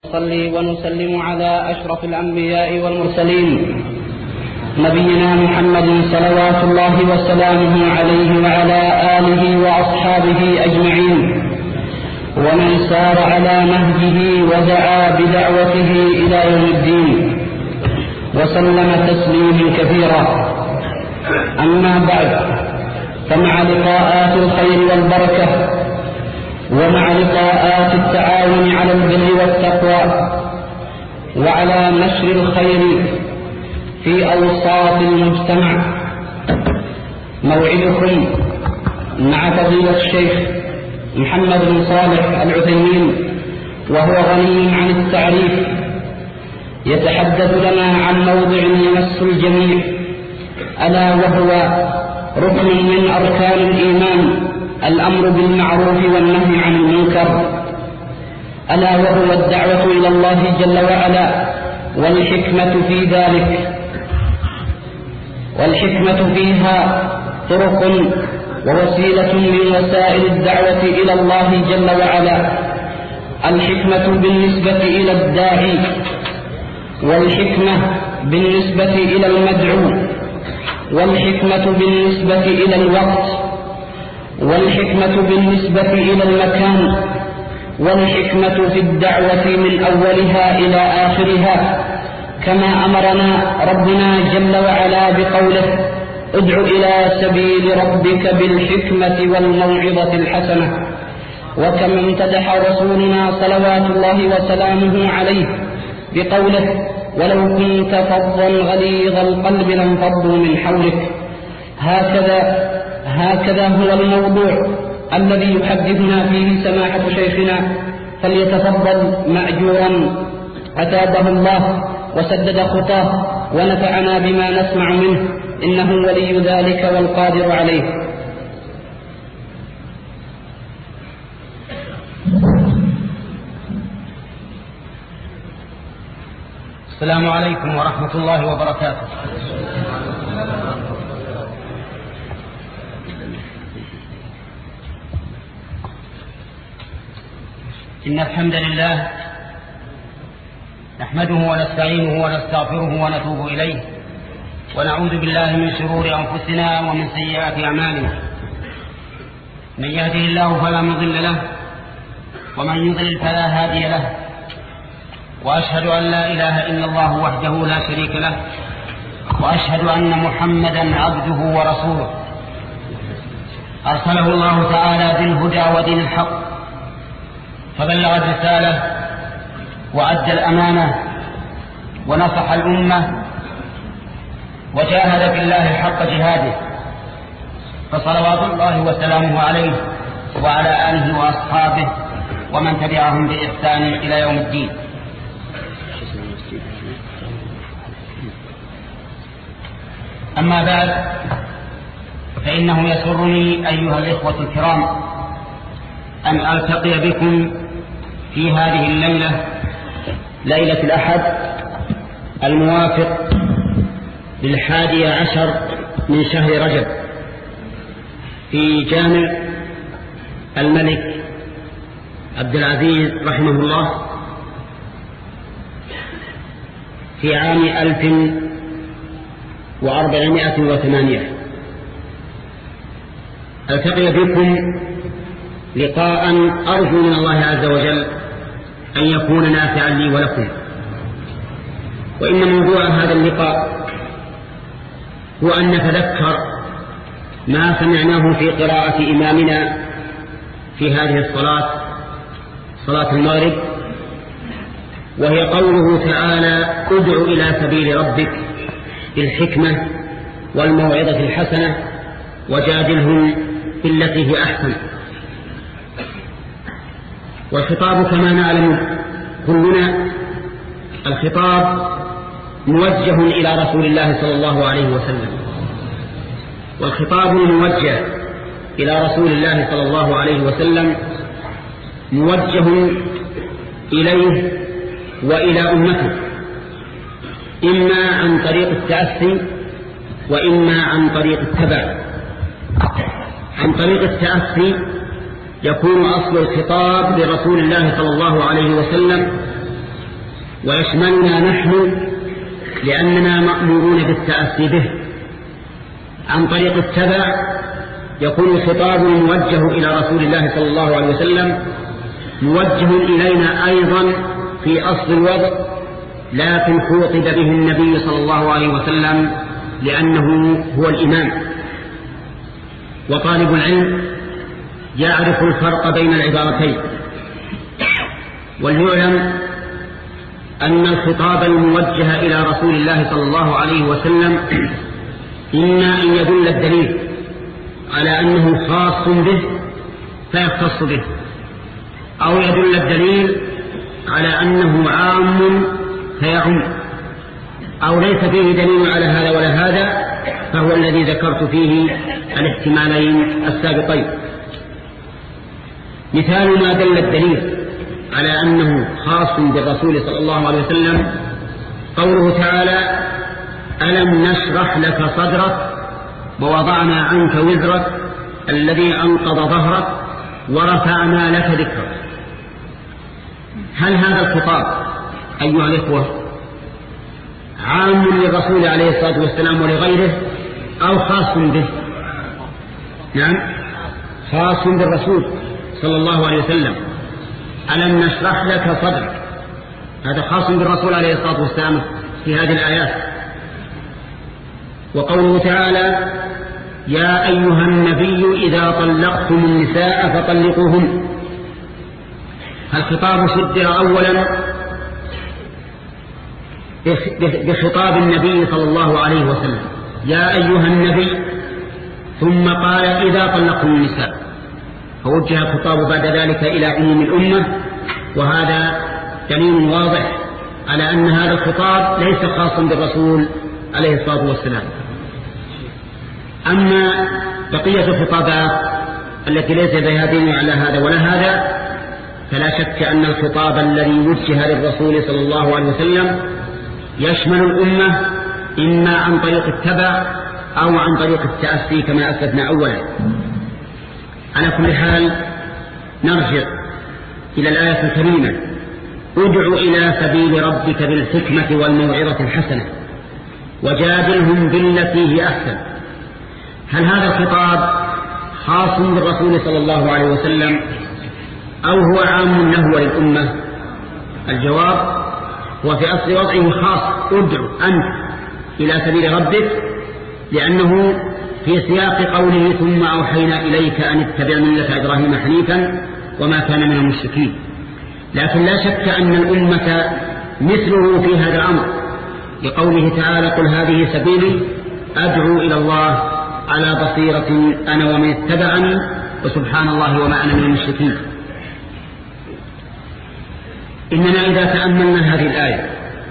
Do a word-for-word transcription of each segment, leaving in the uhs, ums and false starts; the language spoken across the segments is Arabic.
نصلي ونسلم على أشرف الأنبياء والمرسلين نبينا محمد صلوات الله وسلامه عليه وعلى آله وأصحابه أجمعين ومن سار على نهجه ودعا بدعوته إلى يوم الدين وسلم تسليما كثيرا. أما بعد، فمع لقاءات الخير والبركة ومع لقاءات التعاون على البر والتقوى وعلى نشر الخير في أوساط المجتمع، موعدكم مع فضيلة الشيخ محمد بن صالح العثيمين، وهو غني عن التعريف، يتحدث لنا عن موضع يمس الجميع، ألا وهو ركن من أركان الإيمان، الأمر بالمعروف والنهي عن المنكر، ألا وهو الدعوة إلى الله جل وعلا، والحكمة في ذلك والحكمة فيها طرق ووسيلة من وسائل الدعوة إلى الله جل وعلا. الحكمة بالنسبة إلى الداعي، والحكمة بالنسبة إلى المدعو، والحكمة بالنسبة إلى الوقت، والحكمة بالنسبة إلى المكان، والحكمة في الدعوة من أولها إلى آخرها، كما أمرنا ربنا جل وعلا بقوله: ادع إلى سبيل ربك بالحكمة والموعظة الحسنة. وكما امتدح رسولنا صلوات الله وسلامه عليه بقوله: ولو كنت فظا غليظ القلب لانفضوا من حولك. هكذا هكذا هو الموضوع الذي يحدثنا فيه سماحة شيخنا، فليتفضل مأجورا أتابه الله وسدد خطاه ونفعنا بما نسمع منه، إنه ولي ذلك والقادر عليه. السلام عليكم ورحمة الله وبركاته. إن الحمد لله نحمده ونستعينه ونستغفره ونتوب إليه، ونعوذ بالله من شرور أنفسنا ومن سيئات أعمالنا. من يهده الله فلا مضل له، ومن يضلل فلا هادي له، وأشهد أن لا إله إلا الله وحده لا شريك له، وأشهد أن محمدا عبده ورسوله أرسله الله تعالى بالهدى ودين الحق، فبلغ الرسالة وأدى الأمانة ونصح الأمة وجاهد في الله حق جهاده، فصلوات الله وسلامه عليه وعلى آله وأصحابه ومن تبعهم بإحسان إلى يوم الدين. أما بعد، فإنه يسرني أيها الإخوة الكرام أن ألتقي بكم في هذه الليلة، ليلة الأحد الموافق للحادي عشر من شهر رجب، في جامع الملك عبد العزيز رحمه الله، في عام ألف وأربعمائة وثمانية. ألتقي بكم لقاء أرجو من الله عز وجل أن يكون نافعا لي ولكم. وإن موضوع هذا اللقاء هو أن نتذكر ما سمعناه في قراءة إمامنا في هذه الصلاة، صلاة المغرب، وهي قوله تعالى: ادع إلى سبيل ربك بالحكمة والموعظة الحسنة وجادلهم بالتي هي أحسن. والخطاب كما نعلم كلنا، الخطاب موجه إلى رسول الله صلى الله عليه وسلم، والخطاب الموجه إلى رسول الله صلى الله عليه وسلم موجه إليه وإلى أمته، إما عن طريق التأسي وإما عن طريق التبع. عن طريق التأسي يكون أصل الخطاب لرسول الله صلى الله عليه وسلم ويشملنا نحن لأننا مأمورون بالتأسي به. عن طريق التبع يكون الخطاب موجه إلى رسول الله صلى الله عليه وسلم موجه إلينا أيضا في أصل الوضع، لكن خوطب به النبي صلى الله عليه وسلم لأنه هو الإمام. وطالب العلم يعرف الفرق بين العبارتين. وليعلم أن الخطاب الموجه إلى رسول الله صلى الله عليه وسلم إما أن يدل الدليل على أنه خاص به فيختص به، أو يدل الدليل على أنه عام فيعم، أو ليس فيه دليل على هذا ولا هذا، فهو الذي ذكرت فيه الاحتمالين السابقين. مثال ما دل الدليل على أنه خاص بالرسول صلى الله عليه وسلم قوله تعالى: ألم نشرح لك صدرك ووضعنا عنك وزرك الذي أنقض ظهرك ورفعنا لك ذكرك. هل هذا الخطاب أيها الإخوة عام للرسول عليه الصلاة والسلام ولغيره أو خاص به؟ نعم، خاص بالرسول صلى الله عليه وسلم. ألم نشرح لك صدرك، هذا خاص بالرسول عليه الصلاة والسلام في هذه الآيات. وقوله تعالى: يا أيها النبي إذا طلقتم النساء فطلقوهن، الخطاب صدر أولا بخطاب النبي صلى الله عليه وسلم، يا أيها النبي، ثم قال إذا طلقتم النساء، فوجه الخطاب بعد ذلك إلى عموم الأمة، وهذا دليل واضح على أن هذا الخطاب ليس خاصا بالرسول عليه الصلاة والسلام. أما بقية الخطابات التي ليس بها دين على هذا ولا هذا، فلا شك أن الخطاب الذي وجه للرسول صلى الله عليه وسلم يشمل الأمة إما عن طريق التبع أو عن طريق التأسي كما أسلفنا أولا. على كل حال نرجع إلى الآية الكريمة: ادع إلى سبيل ربك بالحكمة والموعظة الحسنة وجادلهم بالتي هي أحسن. هل هذا الخطاب خاص بالرسول صلى الله عليه وسلم أو هو عام له وللأمة؟ الجواب هو في أصل وضعه خاص. ادع أنت إلى سبيل ربك، لأنه في سياق قوله: ثم أوحينا إليك أن اتبع ملة إبراهيم حنيفا وما كان من المشركين. لكن لا شك أن الأمة مثله في هذا الأمر، لقوله تعالى: قل هذه سبيلي أدعو إلى الله على بصيرة أنا ومن اتبعني وسبحان الله وما أنا من المشركين. إننا إذا تأملنا هذه الآية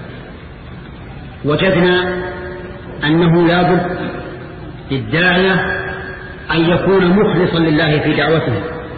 وجدنا أنه لا بد للداعية أن يكون مخلصا لله في دعوته،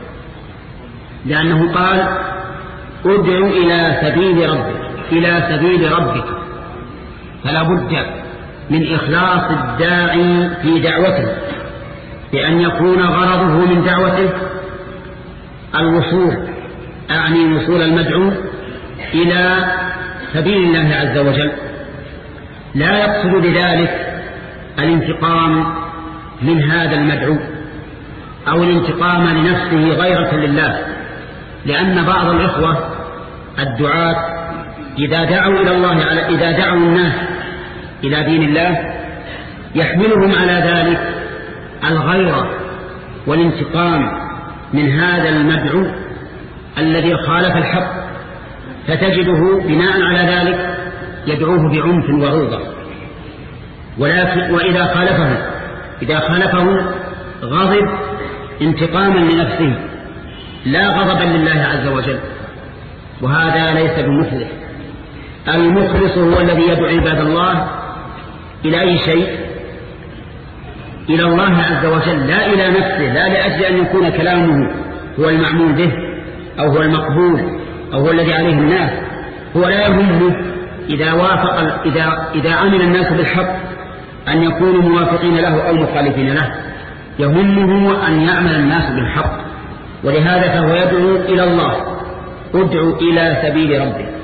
لأنه قال: ادع إلى سبيل ربك، إلى سبيل ربك، فلا بد من إخلاص الداعي في دعوته، بأن يكون غرضه من دعوته الوصول، أعني وصول المدعو إلى سبيل الله عز وجل، لا يقصد بذلك الانتقام من هذا المدعو أو الانتقام لنفسه غيرة لله. لأن بعض الإخوة الدعاة إذا دعوا إلى الله على إذا دعوا الناس إلى دين الله يحملهم على ذلك الغيرة والانتقام من هذا المدعو الذي خالف الحق، فتجده بناء على ذلك يدعوه بعنف وغلظة. ولكن وإذا خالفه إذا خالفه غضب انتقاما لنفسه لا غضبا لله عز وجل، وهذا ليس بمفلح. المخلص هو الذي يدعو عباد الله إلى أي شيء؟ إلى الله عز وجل، لا إلى نفسه، لا لأجل أن يكون كلامه هو المعمول به أو هو المقبول أو هو الذي عليه الناس. هو لا يهمه إذا وافق إذا إذا عمل الناس بالحق أن يكونوا موافقين له أو مخالفين له، يهمه أن يعمل الناس بالحق. ولهذا فهو يدعو إلى الله: ادعو إلى سبيل ربك.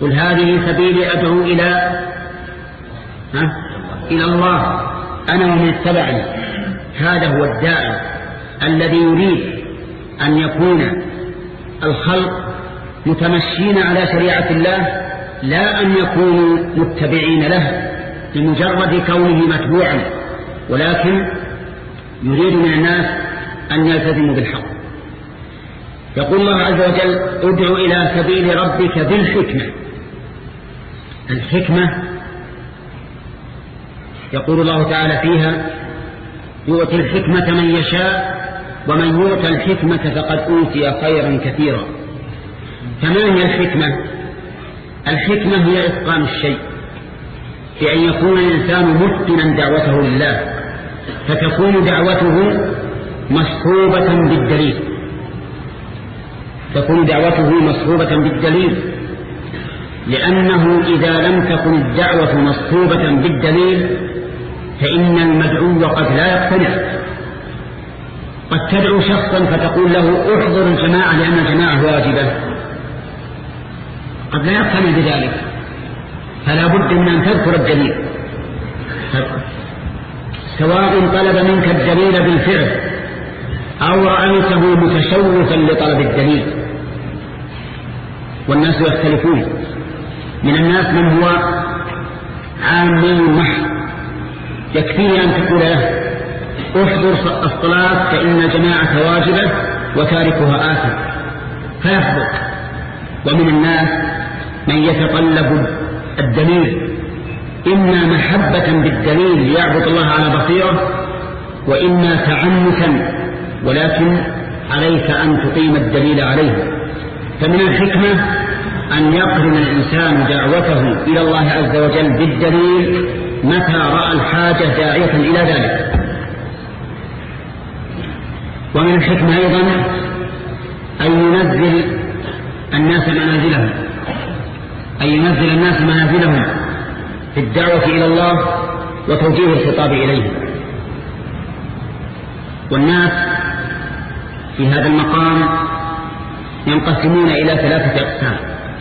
قل هذه سبيلي أدعو إلى ها؟ إلى الله أنا ومن اتبعني. هذا هو الداعي الذي يريد أن يكون الخلق متمشين على شريعة الله، لا أن يكونوا متبعين له لمجرد كونه متبوعا، ولكن يريد من الناس أن يلتزموا بالحق. يقول الله عز وجل ادع إلى سبيل ربك بالحكمة. الحكمة يقول الله تعالى فيها يؤتي الحكمة من يشاء ومن يؤتى الحكمة فقد أوتي خيرا كثيرا. فما هي الحكمة؟ الحكمة هي إتقان الشيء، بأن يكون الإنسان متقنا دعوته لله، فتكون دعوته مصحوبة بالدليل تكون دعوته مصحوبة بالدليل لأنه إذا لم تكن الدعوة مصحوبة بالدليل فإن المدعو قد لا يقتنع. قد تدعو شخصا فتقول له احضر الجماعة لأن الجماعة واجبة، قد لا يقتنع بذلك، فلا بد من أن تذكر الدليل، سواء طلب منك الدليل بالفعل أو رأيته متشوفا لطلب الدليل. والناس يختلفون، من الناس من هو عامي محض يكفيه أن تقول له احضر الصلاة فإن الجماعة واجبة وتاركها آثم فيحضر. ومن الناس من يتطلب الدليل، إما محبة بالدليل ليعبد الله على بصيرة، وإما تعنتا، ولكن عليك أن تقيم الدليل عليه. فمن الحكمة أن يقرن الإنسان دعوته إلى الله عز وجل بالدليل متى رأى الحاجة داعية إلى ذلك. ومن الحكمة أيضا أن ينزل الناس منازلهم أن ينزل الناس منازلهم في الدعوة إلى الله وتوجيه الخطاب إليه. والناس في هذا المقام ينقسمون إلى ثلاثة أقسام.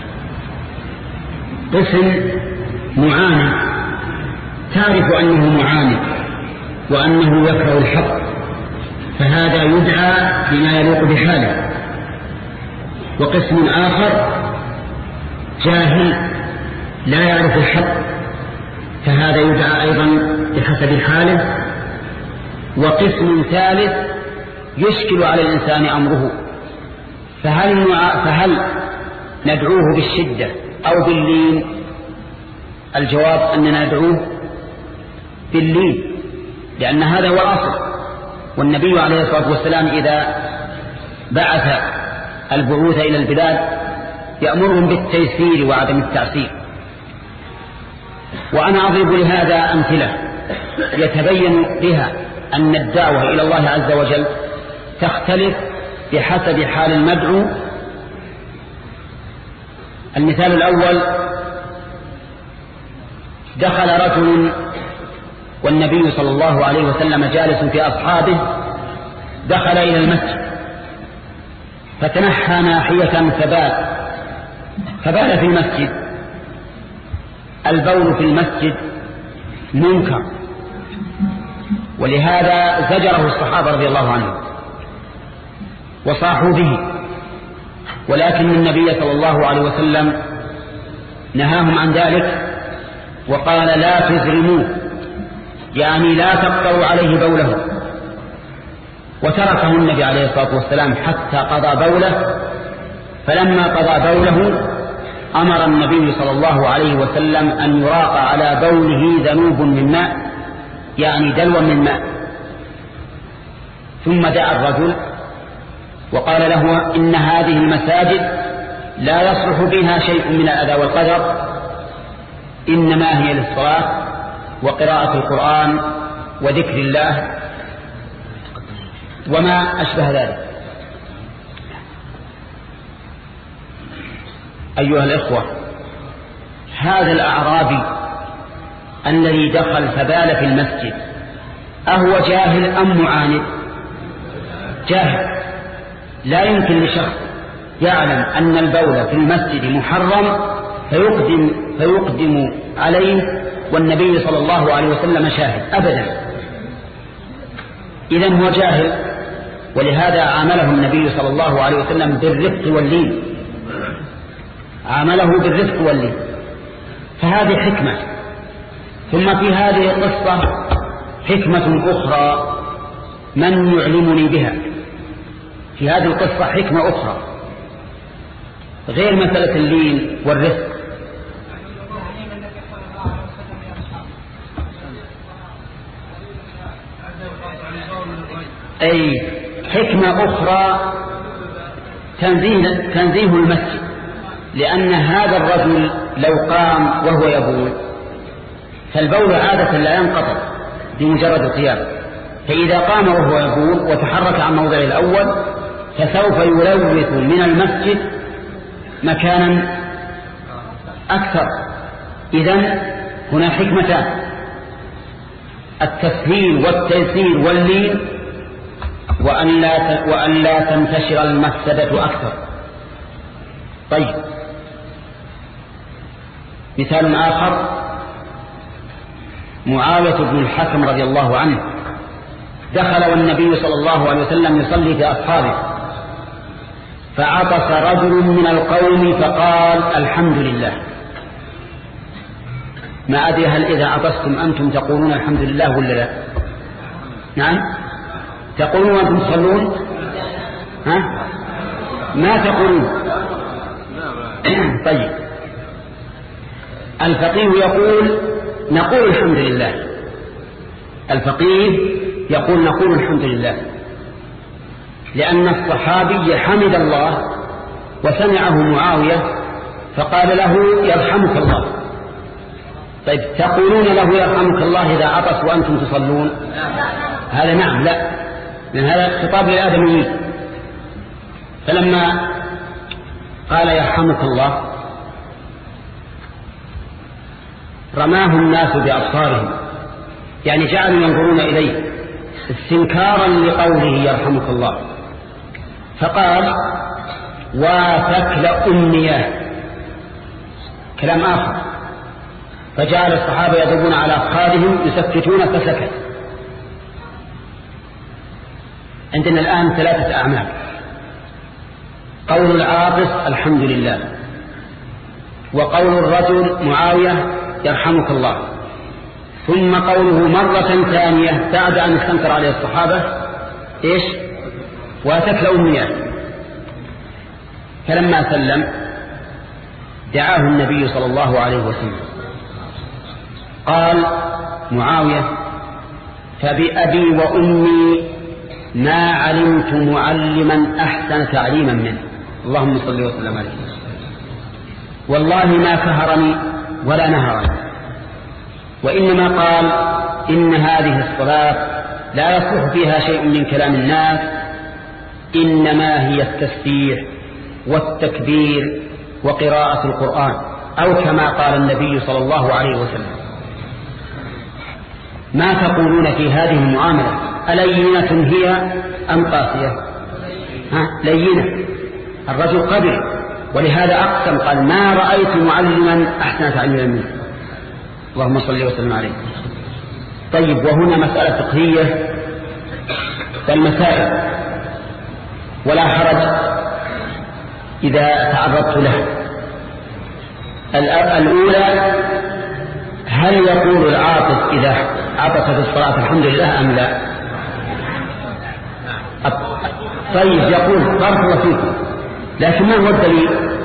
قسم معاند تعرف أنه معاند وأنه يكره الحق، فهذا يدعى بما يليق بحاله. وقسم آخر جاهل لا يعرف الحق، فهذا يدعى أيضا بحسب حاله. وقسم ثالث يشكل على الإنسان أمره، فهل, فهل ندعوه بالشدة أو باللين؟ الجواب أننا ندعوه باللين، لأن هذا هو الأصل. والنبي عليه الصلاة والسلام إذا بعث البعوث إلى البلاد يأمرهم بالتيسير وعدم التعسير. وأنا أضرب لهذا أمثلة يتبين بها أن الدعوة إلى الله عز وجل تختلف بحسب حال المدعو. المثال الأول: دخل رجل والنبي صلى الله عليه وسلم جالس في أصحابه، دخل إلى المسجد فتنحى ناحية فبال فبال في المسجد. البول في المسجد منكر، ولهذا زجره الصحابة رضي الله عنهم وصاحوا به، ولكن النبي صلى الله عليه وسلم نهاهم عن ذلك وقال: لا تزرموه، يعني لا تقطعوا عليه بوله. وتركه النبي عليه الصلاة والسلام حتى قضى بوله. فلما قضى بوله أمر النبي صلى الله عليه وسلم أن يراق على بوله ذنوب من ماء، يعني دلو من ماء. ثم دعا الرجل وقال له: إن هذه المساجد لا يصلح بها شيء من الأذى والقدر، إنما هي للصلاة وقراءة القرآن وذكر الله وما أشبه ذلك. أيها الإخوة، هذا الأعرابي الذي دخل فبال في المسجد أهو جاهل أم معاند؟ جاهل. لا يمكن لشخص يعلم أن البول في المسجد محرم فيقدم, فيقدم عليه والنبي صلى الله عليه وسلم شاهد أبدا. إذن هو جاهل، ولهذا عامله النبي صلى الله عليه وسلم بالرفق واللين، عامله بالرفق واللين. فهذه حكمة. ثم في هذه القصة حكمة أخرى من يعلمني بها. في هذه القصة حكمة أخرى غير مسألة اللين والرفق. أي حكمة أخرى تنزيه, تنزيه المسجد، لأن هذا الرجل لو قام وهو يبول فالبول عادة لا ينقطع بمجرد القيام، فإذا قام وهو يبول وتحرك عن موضعه الأول فسوف يلوث من المسجد مكانا أكثر. إذن هنا حكمتان: التسهيل والتيسير واللين، وأن لا وأن لا تنتشر المفسدة أكثر. طيب، مثال آخر: معاوية بن الحكم رضي الله عنه دخل والنبي صلى الله عليه وسلم يصلي في أصحابه، فعطس رجل من القوم فقال: الحمد لله. ما أدري هل إذا عطستم أنتم تقولون الحمد لله ولا لا؟ نعم تقولون وأنتم تصلون؟ ها؟ ما تقولون. طيب، الفقيه يقول نقول الحمد لله، الفقيه يقول نقول الحمد لله، لأن الصحابي حمد الله وسمعه معاوية فقال له يرحمك الله. طيب، تقولون له يرحمك الله إذا عطس وأنتم تصلون؟ هذا نعم لا، لأن هذا خطاب للآدميين. فلما قال يرحمك الله رماه الناس بأبصارهم، يعني جعلوا ينظرون إليه استنكارا لقوله يرحمك الله، فقال: واتكل أمنياه، كلام آخر. فجعل الصحابة يضربون على أفخاذهم يسكتون فسكت. عندنا الآن ثلاثة أعمال: قول العاطس الحمد لله، وقول الرجل معاوية يرحمك الله، ثم قوله مرة ثانية بعد أن استنكر عليه الصحابة إيش؟ واتكل أمنياه. فلما سلم دعاه النبي صلى الله عليه وسلم، قال معاوية: فبأبي وأمي ما علمت معلما أحسن تعليما منه، اللهم صل وسلم عليه، والله ما كهرني ولا نهرني، وإنما قال إن هذه الصلاة لا يصلح فيها شيء من كلام الناس، إنما هي التسبيح والتكبير وقراءة القرآن، أو كما قال النبي صلى الله عليه وسلم. ما تقولون في هذه المعاملة؟ ألينة هي أم قاسية؟ ها؟ لينة. الرجل قبل، ولهذا أقسم قال: ما رأيت معلما أحسن تعليما منه، اللهم صل وسلم عليه. طيب، وهنا مسألة فقهية والمسائل، ولا حرج إذا تعرضت لها. الأولى: هل يقول العاطس إذا عطس في الصلاة الحمد لله أم لا؟ طيب، يقول بارك الله فيكم، لكن ما هو الدليل؟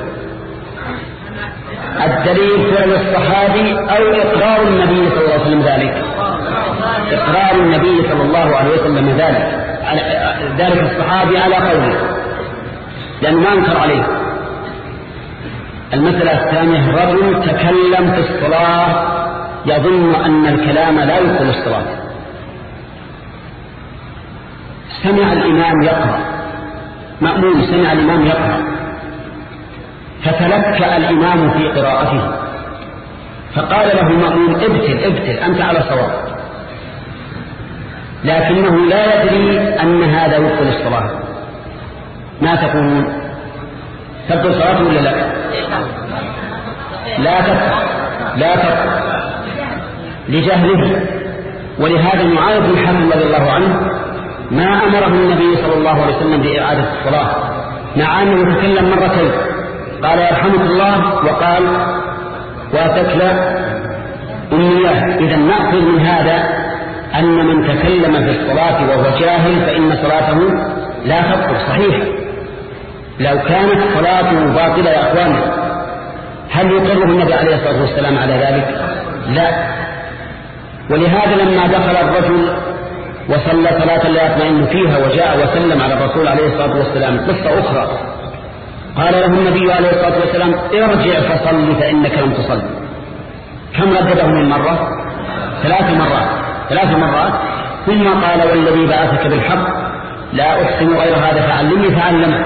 الدليل فعل الصحابي أو إقرار النبي صلى الله عليه وسلم ذلك؟ إقرار النبي صلى الله عليه وسلم ذلك ذلك الصحابي على قوله، لأنه ما انكر عليه. المسألة الثانية: رجل تكلم في الصلاة يظن أن الكلام لا يدخل الصلاة، سمع الإمام يقرأ، مأموم سمع الإمام يقرأ، فتلكأ الإمام في قراءته، فقال له مأموم: ابتل ابتل أنت على صواب، لكنه لا يدري أن هذا يدخل الصلاة. ما تقولون؟ تبدو صلاته ولا لا؟ لا تكفر لا تكفر لجهله. ولهذا معاذ بن حاتم رضي الله عنه ما أمره النبي صلى الله عليه وسلم بإعادة الصلاة مع أنه تكلم مرتين، قال يرحمك الله وقال واتكل أمنياه. إذا نأخذ من هذا أن من تكلم في الصلاة وهو جاهل فإن صلاته لا تبطل صحيح. لو كانت صلاته باطلة يا أخواني هل يقره النبي عليه الصلاة والسلام على ذلك؟ لا. ولهذا لما دخل الرجل وصلى صلاة لا يطمئن فيها وجاء وسلم على الرسول عليه الصلاة والسلام قصة أخرى، قال له النبي عليه الصلاة والسلام ارجع فصل فإنك لم تصل. كم ردده من مرة؟ ثلاث مرات ثلاث مرات ثم قال والذي بعثك بالحق لا أحسن غير هذا فعلمني فعلمه.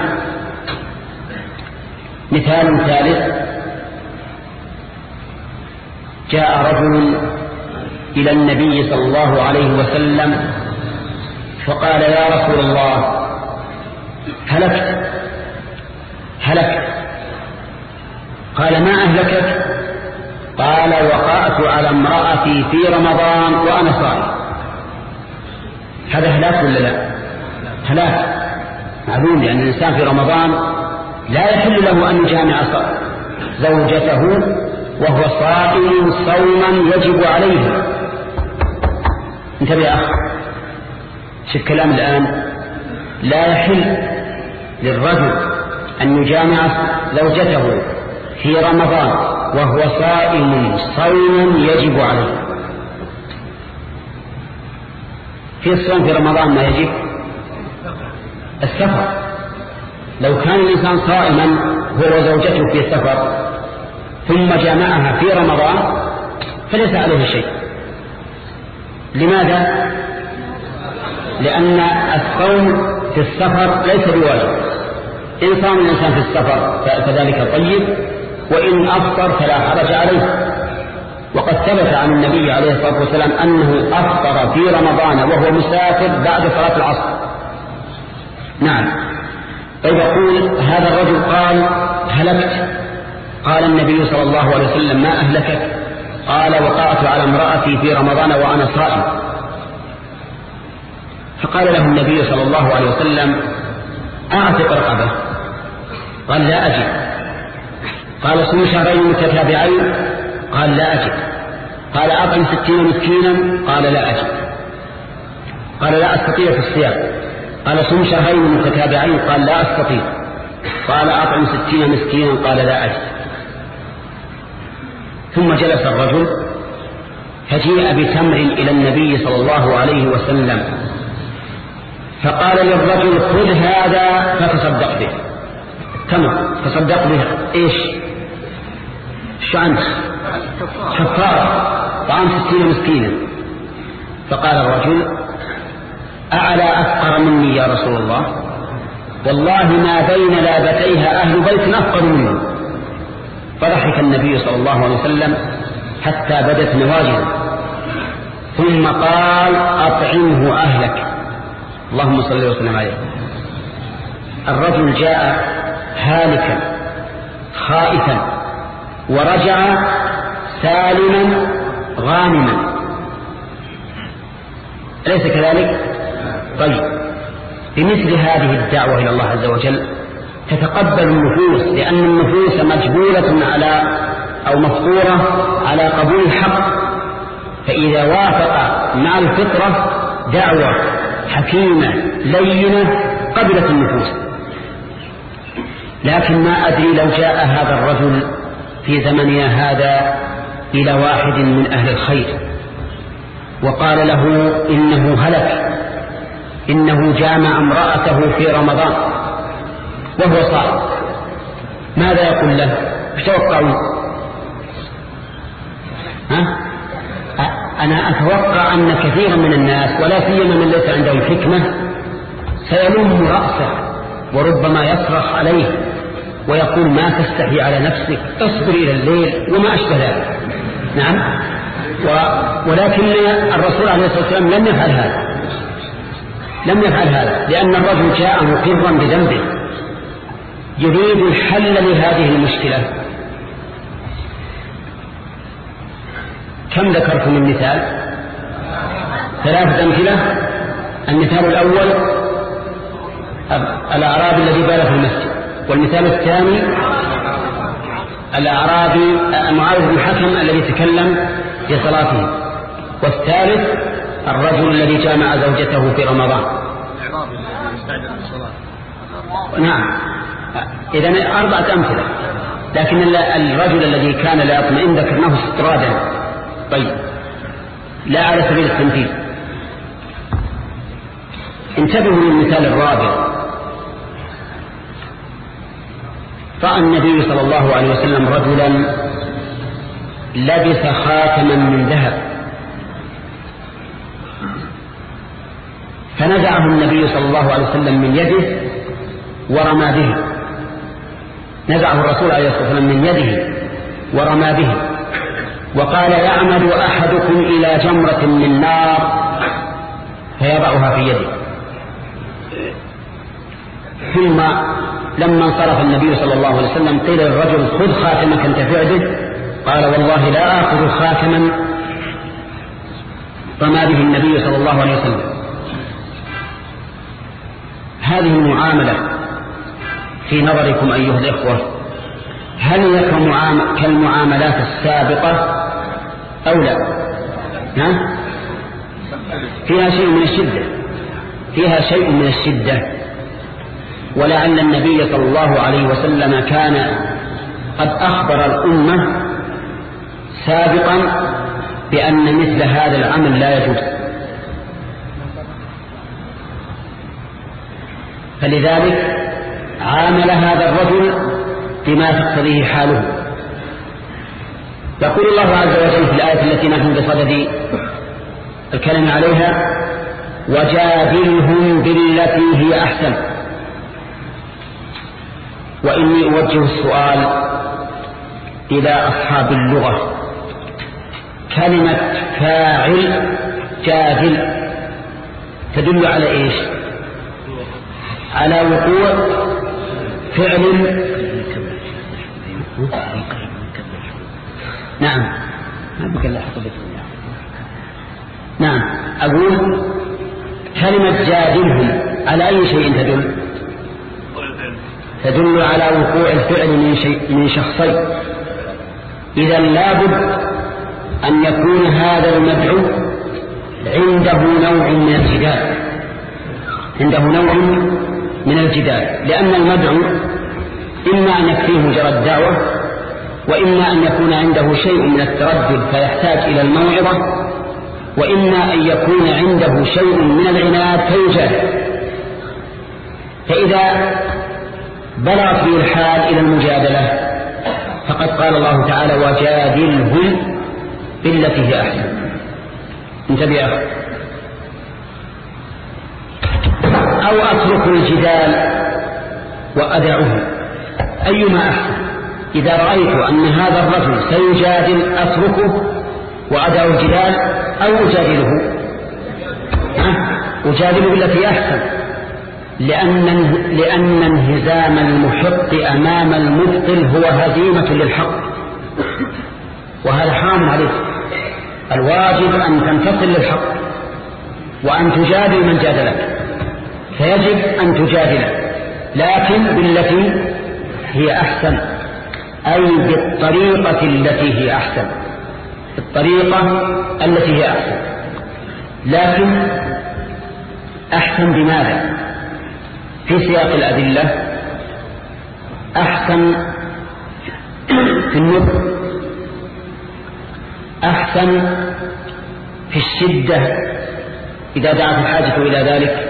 مثال ثالث، جاء رجل إلى النبي صلى الله عليه وسلم فقال يا رسول الله هلكت هلكت قال ما أهلكت؟ قال وقعت على امرأتي في رمضان وأنا صائم. هذا هلاك ولا لا؟ هلاك معلوم، لأن الإنسان في رمضان لا يحل له أن يجامع زوجته وهو صائم صوما يجب عليه. انتبه يا أخ، شو الكلام الآن؟ لا يحل للرجل أن يجامع زوجته في رمضان وهو صائم صوما يجب عليه. في الصوم في رمضان ما يجب السفر. لو كان الإنسان صائما هو وزوجته في السفر ثم جامعها في رمضان فليس عليه شيء. لماذا؟ لأن الصوم في السفر ليس بواجب. إن صام الإنسان في السفر فذلك طيب، وإن أفطر فلا حرج عليه. وقد ثبت عن النبي عليه الصلاة والسلام أنه أفطر في رمضان وهو مسافر بعد صلاة العصر. نعم. طيب يقول هذا الرجل قال هلكت، قال النبي صلى الله عليه وسلم ما أهلكك؟ قال وقعت على امرأتي في رمضان وأنا صائم. فقال له النبي صلى الله عليه وسلم أعتق رقبة. قال لا أجد. قال صم شهرين متتابعين. قال لا أجد. قال أطعم ستين مسكينا. قال لا أجد. قال لا أستطيع في الصيام. قال صم شهرين متتابعين. قال لا أستطيع. قال أطعم ستين مسكينا. قال لا أجد. ثم جلس الرجل فجيء بتمر إلى النبي صلى الله عليه وسلم فقال للرجل خذ هذا فتصدق به. تمر تصدق به إيش؟ شو عنك؟ كفارة طعام ستين مسكينا. فقال الرجل أعلى أفقر مني يا رسول الله؟ والله ما بين لابتيها أهل بيت أفقر مني. فضحك النبي صلى الله عليه وسلم حتى بدت نواجذه ثم قال أطعمه أهلك. اللهم صل وسلم عليه. الرجل جاء هالكا خائفا ورجع سالما غانما، أليس كذلك؟ طيب بمثل هذه الدعوة إلى الله عز وجل تتقبل النفوس، لأن النفوس مجبولة على أو مفطورة على قبول الحق، فإذا وافق مع الفطرة دعوة حكيمة لينة قبلت النفوس. لكن ما أدري لو جاء هذا الرجل في زمننا هذا إلى واحد من أهل الخير وقال له إنه هلك، إنه جامع امرأته في رمضان وهو صائم، ماذا يقول له؟ ايش توقعون؟ ها؟ أنا أتوقع أن كثيرا من الناس ولا سيما من ليس عنده الحكمة سيلم رأسه وربما يصرخ عليه ويقول ما تستحي على نفسك، اصبر إلى الليل وما أشبه ذلك. نعم. و... ولكن الرسول عليه الصلاة والسلام لم يفعل هذا، لم يفعل هذا لأن الرجل جاء مقرا بذنبه يريد الحل لهذه المشكلة. كم ذكرتم من مثال؟ ثلاثة أمثلة. المثال الأول الأعرابي الذي بال في المسجد، والمثال الثاني الأعرابي معاذ بن الحكم الذي تكلم في صلاته، والثالث الرجل الذي جامع زوجته في رمضان. نعم، إذن أربعة أمثلة، لكن الرجل الذي كان لا يطمئن ذكرناه استرادا. طيب، لا على سبيل التنفيذ. انتبهوا للمثال الرابع. رأى النبي صلى الله عليه وسلم رجلا لبس خاتما من ذهب، فنزعه النبي صلى الله عليه وسلم من يده ورمى به. نزعه الرسول عليه الصلاة والسلام من يده ورمى به، وقال: يعمد أحدكم إلى جمرة من نار فيضعها في يده. ثم لما انصرف النبي صلى الله عليه وسلم قيل للرجل: خذ خاتمك انتفع به. قال: والله لا آخذ خاتما رمى به النبي صلى الله عليه وسلم. هذه المعاملة في نظركم أيها الإخوة هل هي كالمعاملات السابقة أو لا؟ ها؟ فيها شيء من الشدة، فيها شيء من الشدة. ولعل النبي صلى الله عليه وسلم كان قد أخبر الأمة سابقا بأن مثل هذا العمل لا يجوز، فلذلك عامل هذا الرجل بما تقتضيه حاله. يقول الله عز وجل في الآية التي نحن بصدد الكلام عليها: وجادلهم بالتي هي أحسن. وإني أوجه السؤال إلى أصحاب اللغة. كلمة فاعل جادل تدل على إيش؟ على وقوع فعل. نعم نعم أقول كلمة جادلهم على أي شيء تدل؟ تدل على وقوع الفعل من, شيء من شخصين. إذا لابد أن يكون هذا المدعو عنده نوع من الجدال، عنده نوع من الجدال، لأن المدعو إما أن يكفيه مجرد الدعوة، وإما أن يكون عنده شيء من التردد فيحتاج إلى الموعظة، وإما أن يكون عنده شيء من العناد فيجادل. فإذا بلغت به الحال إلى المجادلة فقد قال الله تعالى: وجادلهم بالتي هي أحسن. انتبه. أو أترك الجدال وأدعه، أيما أحسن؟ إذا رأيت أن هذا الرجل سيجادل أتركه وأدعو الجدال، أو أجادله؟ أجادله بالتي أحسن، لأن لأن انهزام المحق أمام المبطل هو هزيمة للحق، وهذا حرام عليك. الواجب أن تنتصر للحق وأن تجادل من جادلك، فيجب أن تجادله، لكن بالتي هي أحسن، أي بالطريقة التي هي أحسن، الطريقة التي هي أحسن. لكن أحسن بماذا؟ في سياق الأدلة أحسن في النطق، أحسن في الشدة إذا دعت الحاجة إلى ذلك.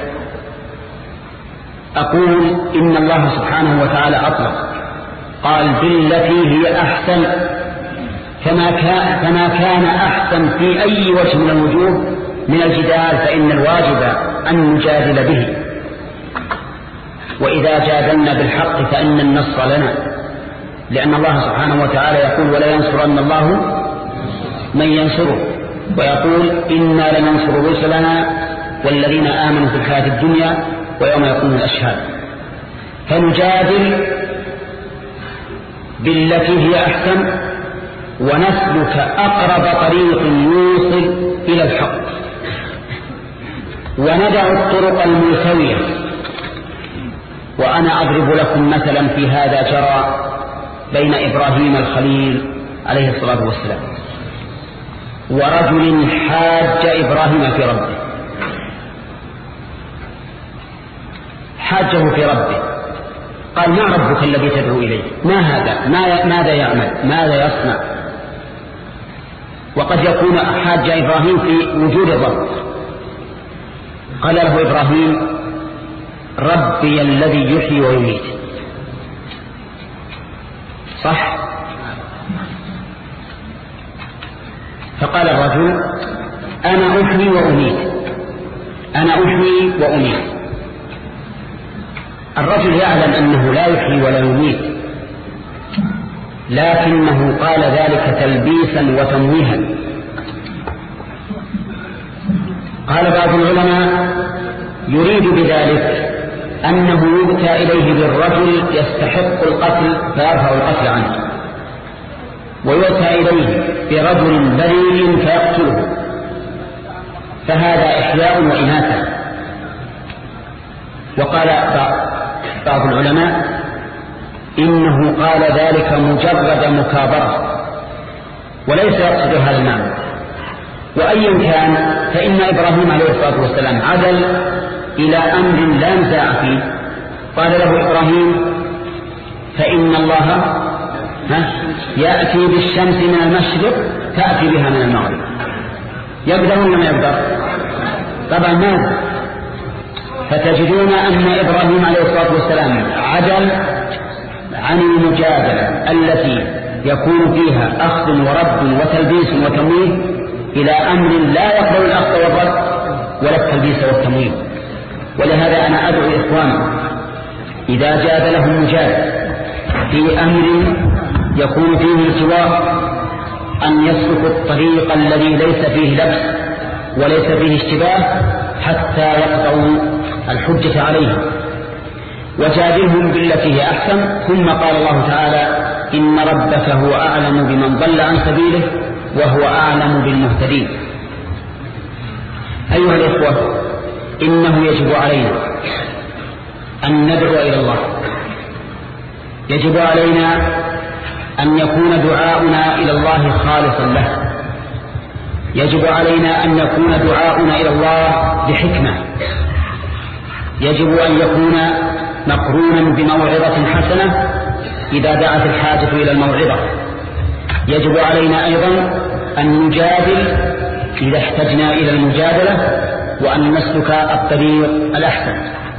أقول إن الله سبحانه وتعالى أطلق، قال: بالتي هي أحسن، فما كان, فما كان أحسن في أي وجه من الوجوه من الجدال فإن الواجب أن نجادل به. وإذا جادلنا بالحق فإن النصر لنا، لأن الله سبحانه وتعالى يقول: ولا ينصرن الله من ينصره، ويقول: إنا لننصر رسلنا والذين آمنوا في الحياة الدنيا ويوم يقوم الأشهاد. فنجادل بالتي هي أحسن، ونسلك أقرب طريق يوصل إلى الحق، وندع الطرق الملتوية. وأنا أضرب لكم مثلا في هذا جرى بين إبراهيم الخليل عليه الصلاة والسلام ورجل حاج إبراهيم في ربه، حاجه في ربه، قال: ما ربك الذي تدعو إليه؟ ما هذا؟ ما ماذا يعمل؟ ماذا يصنع؟ وقد يكون حاج إبراهيم في وجود الرب. قال له إبراهيم: ربي الذي يحيي ويميت. صح؟ فقال الرجل: أنا أحيي وأميت، أنا أحيي وأميت. الرجل يعلم أنه لا يحيي ولا يميت، لكنه قال ذلك تلبيسا وتمويها. قال بعض العلماء: يريد بذلك أنه يؤتى إليه بالرجل يستحق القتل فيرفع القتل عنه، ويؤتى إليه برجل بريء فيقتله، فهذا إحياء وإماتة. وقال بعض العلماء: إنه قال ذلك مجرد مكابرة وليس يقصد هذا المعنى. وأيا كان فإن إبراهيم عليه الصلاة والسلام عدل إلى أمر لا نزاع فيه. قال له إبراهيم: فإن الله يأتي بالشمس من المشرق تأتي بها من المغرب. يقدر ولا ما يقدر؟ طبعا ما يقدر. فتجدون أن إبراهيم عليه الصلاة والسلام عدل عن المجادلة التي يكون فيها أخذ ورد وتلبيس وتمويه إلى أمر لا يقبل الأخذ والرد ولا التلبيس والتمويه. ولهذا أنا أدعو إخواني إذا جاد لهم مجاد في أمر يكون فيه التواء أن يسلكوا الطريق الذي ليس فيه لبس وليس فيه اشتباه حتى يقطعوا الحجة عليهم، وجادلهم بالتي هي أحسن. ثم قال الله تعالى: إن ربك هو أعلم بمن ضل عن سبيله وهو أعلم بالمهتدين. أيها الإخوة، إنه يجب علينا أن ندعو إلى الله، يجب علينا أن يكون دعاؤنا إلى الله خالصا له، يجب علينا أن يكون دعاؤنا إلى الله بحكمة، يجب أن يكون مقرونا بموعظة حسنة إذا دعت الحاجة إلى الموعظة. يجب علينا أيضا أن نجادل إذا احتجنا إلى المجادلة، وأن نسلك الطريق الأحسن.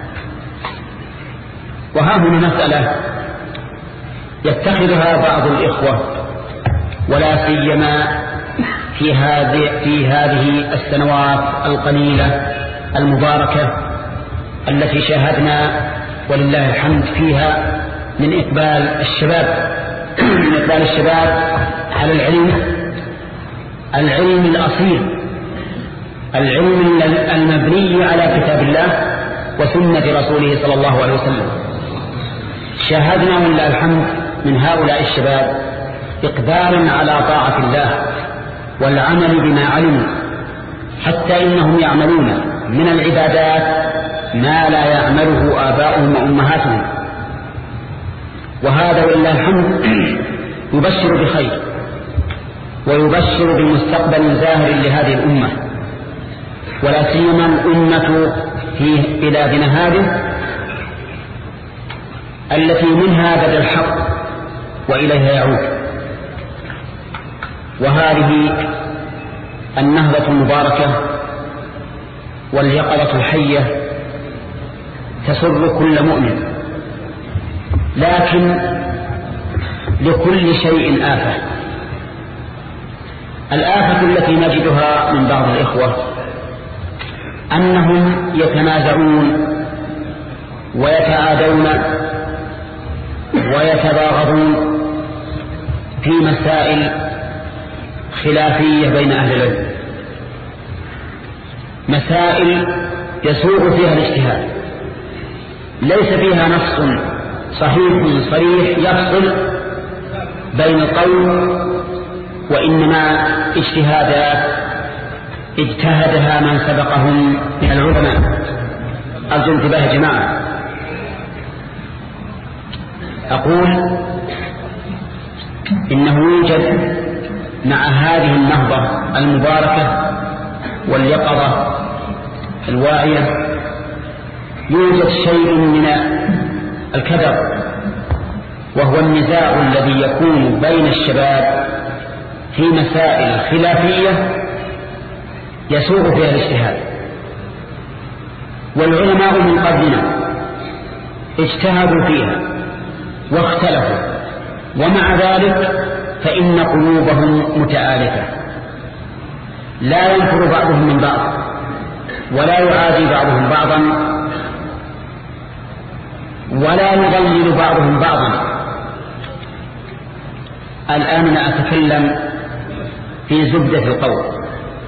وها هنا مسألة يتخذها بعض الإخوة ولا سيما في هذه في هذه السنوات القليلة المباركة التي شاهدنا ولله الحمد فيها من إقبال الشباب من إقبال الشباب على العلم العلم الأصيل، العلم المبني على كتاب الله وسنة رسوله صلى الله عليه وسلم. شاهدنا ولله الحمد من هؤلاء الشباب إقبالا على طاعة الله والعمل بما علموا، حتى إنهم يعملون من العبادات ما لا يعمله آباؤهم وأمهاتهم، وهذا ولله الحمد يبشر بخير ويبشر بمستقبل زاهر لهذه الأمة، ولا سيما الأمة في بلادنا هذه التي منها بدا الحق وإليها يعود. وهذه النهضة المباركة واليقظة الحية تسر كل مؤمن، لكن لكل شيء آفة. الآفة التي نجدها من بعض الإخوة أنهم يتنازعون ويتعادون ويتباغضون في مسائل خلافية بين أهل العلم، مسائل يسوغ فيها الاجتهاد، ليس فيها نص صحيح صريح يفصل بين قول وإنما اجتهادات اجتهدها من سبقهم من العلماء. أرجو انتباه يا جماعة. أقول إنه يوجد مع هذه النهضة المباركة واليقظة الواعية يوجد شيء من الكدر، وهو النزاع الذي يكون بين الشباب في مسائل خلافية يسوغ فيها الاجتهاد. والعلماء من قبلنا اجتهدوا فيها واختلفوا، ومع ذلك فإن قلوبهم متآلفة، لا ينفر بعضهم من بعض ولا يعادي بعضهم بعضا ولا يضلل بعضهم بعضا. الآن أنا أتكلم في زبدة القول.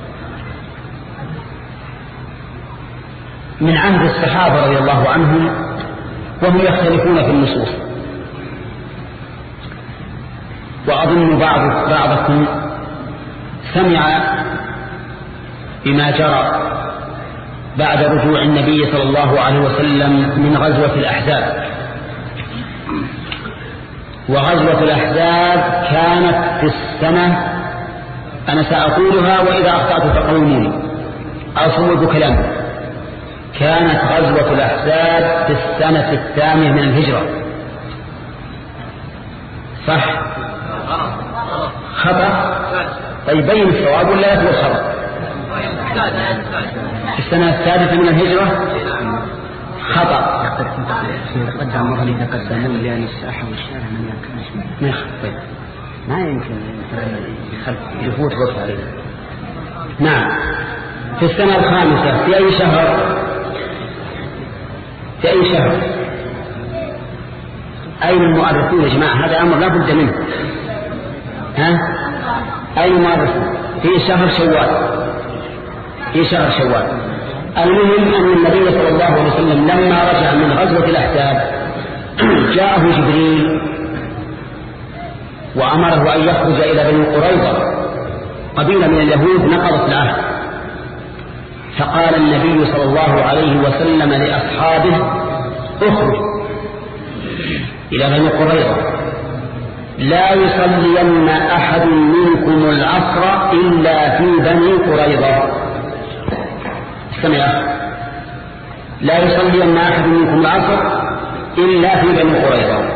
من عهد الصحابة رضي الله عنهم وهم يختلفون في النصوص، وأظن بعض بعضكم سمع بما جرى بعد رجوع النبي صلى الله عليه وسلم من غزوة الأحزاب. وغزوة الأحزاب كانت في السنة، أنا سأقولها وإذا أخطأت فقوموني أصوب كلامي، كانت غزوة الأحزاب في السنة الثامنة من الهجرة. صح؟ خطأ؟ طيب بين الصواب ولا يثبت الخطأ؟ في السنة السادسة من الهجرة. خطأ. قدم مرة لتقدمون لأن الساحة والشارع من يمكن طيب ما يمكن يفوت وقت عليه. نعم، في السنة الخامسة في أي شهر؟ في أي شهر؟ أين المؤرخون يا جماعة؟ هذا أمر لا بد منه. ها؟ أين المؤرخون؟ في شهر شوال. في شهر شوال. المهم أن النبي صلى الله عليه وسلم لما رجع من غزوة الأحزاب جاءه جبريل وأمره أن يخرج إلى بني قريظة، قبيلة من اليهود نقضت العهد. فقال النبي صلى الله عليه وسلم لأصحابه: اخرج إلى بني قريظة، لا يصلين أحد منكم العصر إلا في بني قريظة. استمع يا أخي، لا يصلين أحد منكم العصر إلا في بني قريظة.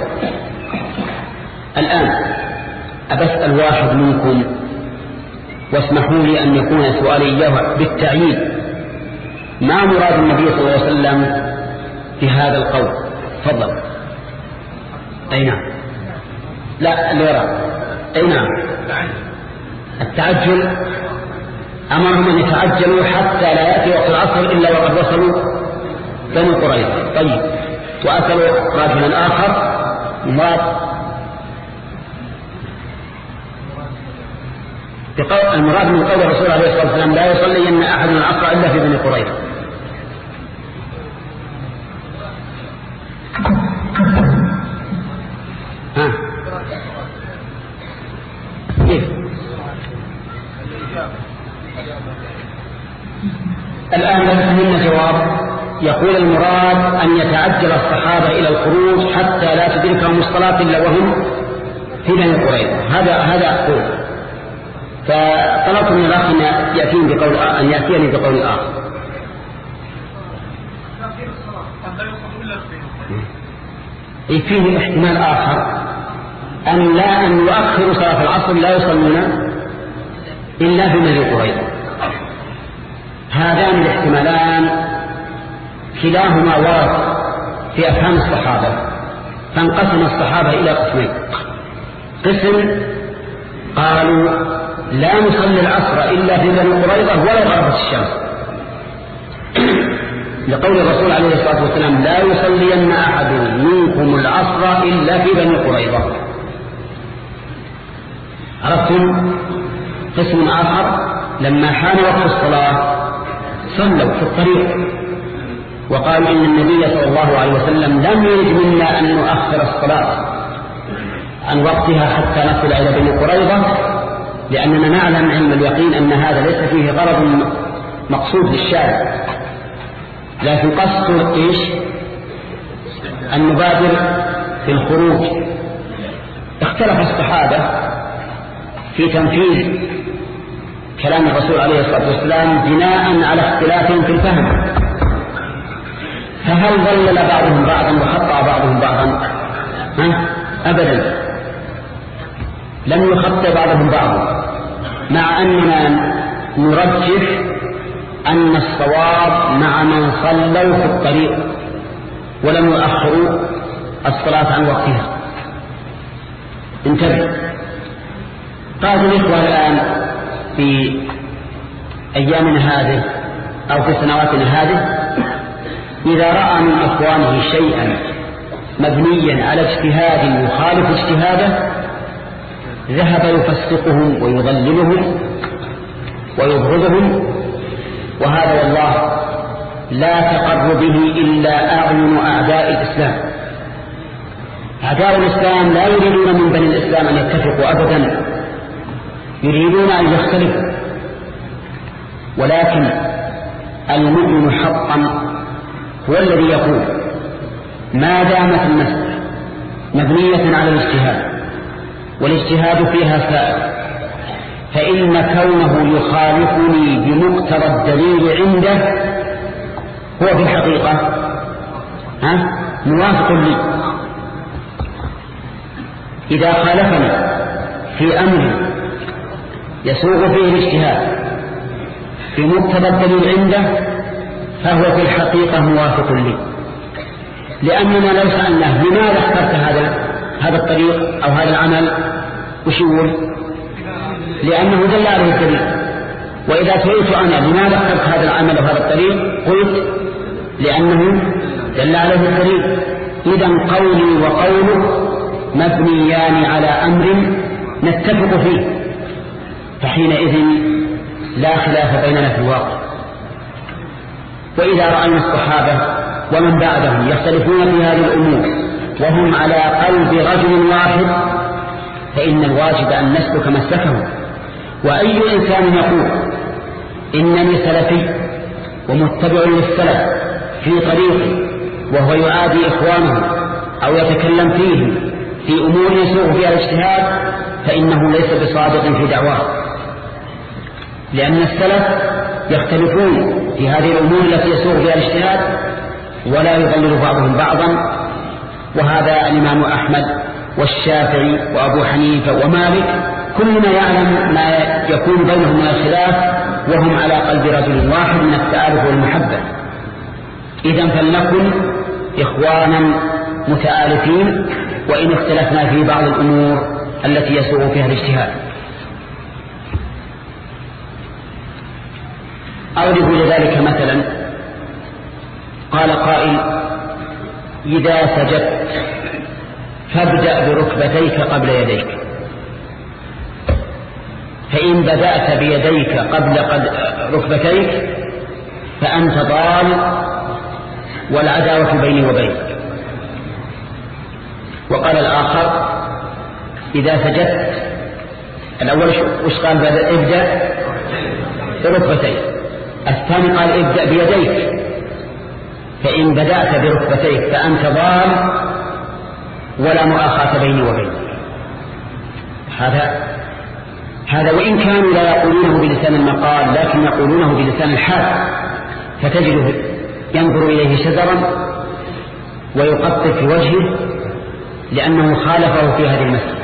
الآن أبسأل واحد منكم، واسمحوا لي أن يكون سؤالي إياه بالتعيين، ما مراد النبي صلى الله عليه وسلم في هذا القول؟ تفضل. أي نعم. لا اللي يرى. أي نعم، التعجل. أمرهم أن يتعجلوا حتى لا يأتي وقت العصر إلا وقد وصلوا بني قريظة. طيب، وأسألوا رجلا آخر مراد المراد من قول الرسول عليه الصلاة والسلام: لا يصلين أحد العصر إلا في بني قريظة. ها كيف؟ الآن لنا جواب يقول: المراد أن يتعجل الصحابة إلى الخروج حتى لا تدركهم الصلاة إلا وهم في بني قريظة. هذا هذا أقول. فطلبت من الأخ أن يأتيني بقول أن يأتيني بقول آخر. فيه احتمال آخر أن لا أن يؤخروا صلاة العصر لا يصلون إلا في بني قريظة. هذان الاحتمالان كلاهما ورد في أفهام الصحابة، فانقسم الصحابة إلى قسمين: قسم قالوا لا نصلي العصر إلا في بني قريظة ولا غربت الشمس، لقول الرسول عليه الصلاة والسلام: لا يصلين أحد منكم العصر إلا في بني قريظة. عرفتم؟ قسم آخر لما حان وقت الصلاة صلوا في الطريق وقالوا إن النبي صلى الله عليه وسلم لم يرد منا أن نؤخر الصلاة عن وقتها حتى نصل إلى بني قريظة، لأننا نعلم علم اليقين أن هذا ليس فيه غرض مقصود للشارع، لكن قصد إيش؟ أن نبادر في الخروج. اختلف الصحابة في تنفيذ كلام الرسول عليه الصلاة والسلام بناء على اختلافهم في الفهم، فهل ضلل بعضهم بعضا وخطأ بعضهم بعضا؟ ها؟ أبدا، لم يخطئ بعضهم بعضا، مع أننا نرجح أن الصواب مع من صلوا في الطريق ولم يؤخروا الصلاة عن وقتها. انتبه، بعض الإخوة الآن في أيامنا هذه أو في سنواتنا هذه إذا رأى من أخوانه شيئا مبنيا على اجتهاد يخالف اجتهاده ذهب يفسقهم ويضللهم ويبغضهم، وهذا والله لا تقر به إلا أعين أعداء الإسلام. أعداء الإسلام لا يريدون من بني الإسلام أن يتفقوا أبدا، يريدون أن يختلفوا، ولكن المؤمن حقا هو الذي يقول ما دامت المسألة مبنية على الاجتهاد والاجتهاد فيها سائر، فإن كونه يخالفني بمقتضى الدليل عنده هو في الحقيقة ها موافق لي. إذا خالفني في أمر يسوغ فيه الاجتهاد بمقتضى الدليل عنده فهو في الحقيقة موافق لي، لأننا لو سألناه لماذا اخترت هذا هذا الطريق أو هذا العمل وش يقول؟ لأنه دل عليه الدليل. وإذا سئلت أنا لماذا اخترت هذا العمل وهذا الطريق قلت لأنه دل عليه الدليل. إذن قولي وقوله مبنيان على أمر نتفق فيه، فحينئذ لا خلاف بيننا في الواقع. وإذا رأينا الصحابة ومن بعدهم يختلفون في هذه الأمور وهم على قلب رجل واحد فإن الواجب أن نسلك مسلكهم. وأي إنسان يقول إنني سلفي ومتبع للسلف في طريقي وهو يعادي إخوانه أو يتكلم فيه في أمور يسوغ فيها الاجتهاد فإنه ليس بصادق في دعواه، لأن السلف يختلفون في هذه الأمور التي يسوغ فيها الاجتهاد ولا يضلل بعضهم بعضا. وهذا الإمام أحمد والشافعي وأبو حنيفة ومالك كلنا يعلم ما يكون بينهم من الخلاف وهم على قلب رجل واحد من التآلف والمحبة. إذن فلنكن إخوانا متآلفين وإن اختلفنا في بعض الأمور التي يسوغ فيها الاجتهاد. أضرب لذلك مثلا، قال قائل إذا سجدت فابدأ بركبتيك قبل يديك، فإن بدأت بيديك قبل ركبتيك فأنت ضال والعداوة بيني وبينك. وقال الآخر إذا سجدت، الأول وش قال؟ ابدأ بركبتيك. الثاني قال ابدأ بيديك، فإن بدأت بركبتيك فأنت ضال ولا مؤاخاة بيني وبينك. هذا هذا وإن كانوا لا يقولونه بلسان المقال لكن يقولونه بلسان الحال، فتجده ينظر إليه شزرا ويقطر في وجهه لأنه خالفه في هذه المسألة.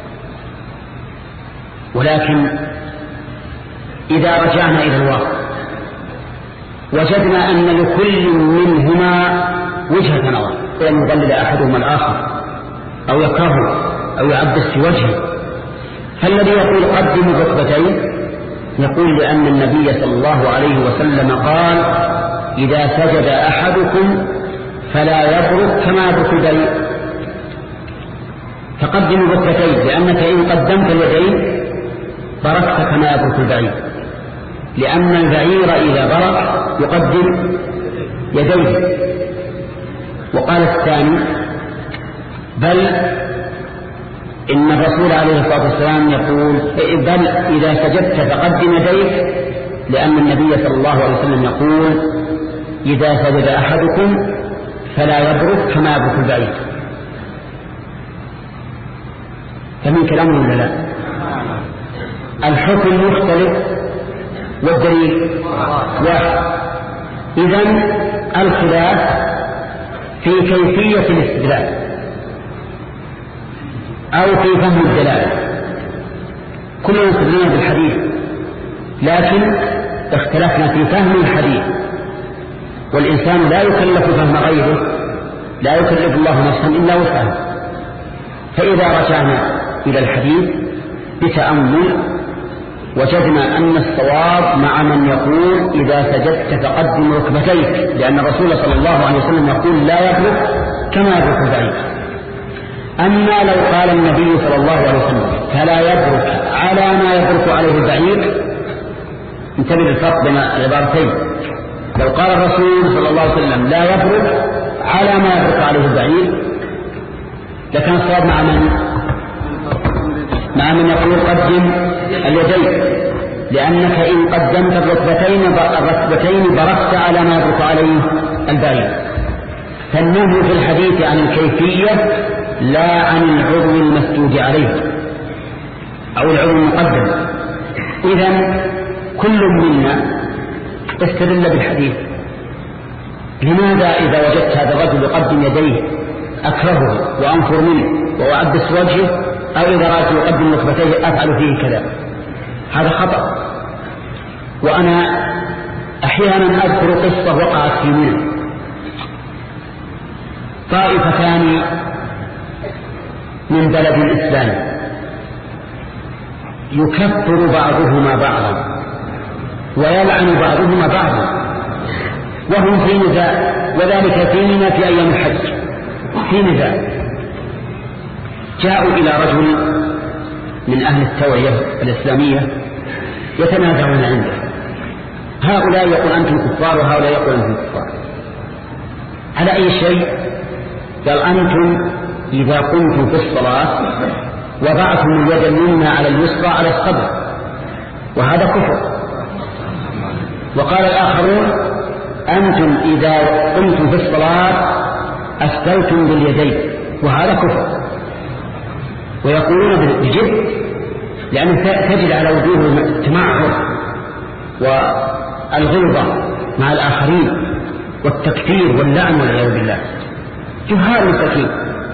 ولكن إذا رجعنا إلى الواقع وجدنا أن لكل منهما وجهة نظر ولم يضلل أحدهما الآخر أو يكره أو يعبس في وجهه، فالذي يقول قدموا الركبتين يقول لأن النبي صلى الله عليه وسلم قال إذا سجد أحدكم فلا يبرك كما يبرك البعير، فقدموا الركبتين لأنك إن قدمت اليدين بركت كما يبرك البعير، لأن البعير إذا برك يقدم يديه. وقال الثاني بل إن الرسول عليه الصلاة والسلام يقول بل إذا سجدت فقدم يديك، لأن النبي صلى الله عليه وسلم يقول إذا سجد أحدكم فلا يبرك كما يبرك البعيد. فمن كلامه ولا لا؟ الحكم مختلف والدليل واحد. إذن الخلاف في كيفية الاستدلال أو في فهم الدلالة. كلنا استدلنا بالحديث، لكن اختلفنا في فهم الحديث، والإنسان لا يكلف فهم غيره، لا يكلف الله نفسا إلا وسعها. فإذا رجعنا إلى الحديث بتأمل وجدنا أن الصواب مع من يقول إذا سجدت فقدم ركبتيك، لأن الرسول صلى الله عليه وسلم يقول لا يبرك كما يبرك البعيد. أما لو قال النبي صلى الله عليه وسلم فلا يبرك على ما يبرك عليه البعيد، انتبه الفرق بين العبارتين. لو قال الرسول صلى الله عليه وسلم لا يبرك على ما يبرك عليه البعيد، لكن الصواب مع من مع من يقول قدم اليدين، لأنك إن قدمت الركبتين الركبتين بركت على ما يبرك عليه البعيد. فالنهي في الحديث عن الكيفية لا عن العضو المسجود عليه أو العضو المقدم. إذن كل منا استدل بالحديث. لماذا إذا وجدت هذا الرجل يقدم يديه أكرهه وأنفر منه وأعبس وجهه، أو إذا رأيت يقدم ركبتيه أفعل فيه كذا؟ هذا خطأ. وأنا أحيانا أذكر قصة وقعت في منى. طائفتان من بلد الإسلام يكفر بعضهما بعضا ويلعن بعضهما بعضا وهم في نزاع، وذلك في منى في أيام الحج في نزاع. جاءوا إلى رجل من أهل التوعية الإسلامية يتنازعون عنده. هؤلاء يقول أنتم كفار وهؤلاء يقول أنتم كفار. على أي شيء؟ قال أنتم إذا قمتم في الصلاة وضعتم اليد اليمنى على اليسرى على الصدر، وهذا كفر. وقال الآخرون أنتم إذا قمتم في الصلاة أسفلتم باليدين، وهذا كفر. ويقولون بجد، لأنه تجد على وجوه التمعر والغلظة مع الآخرين والتكفير واللعن والعياذ بالله، جهال مساكين.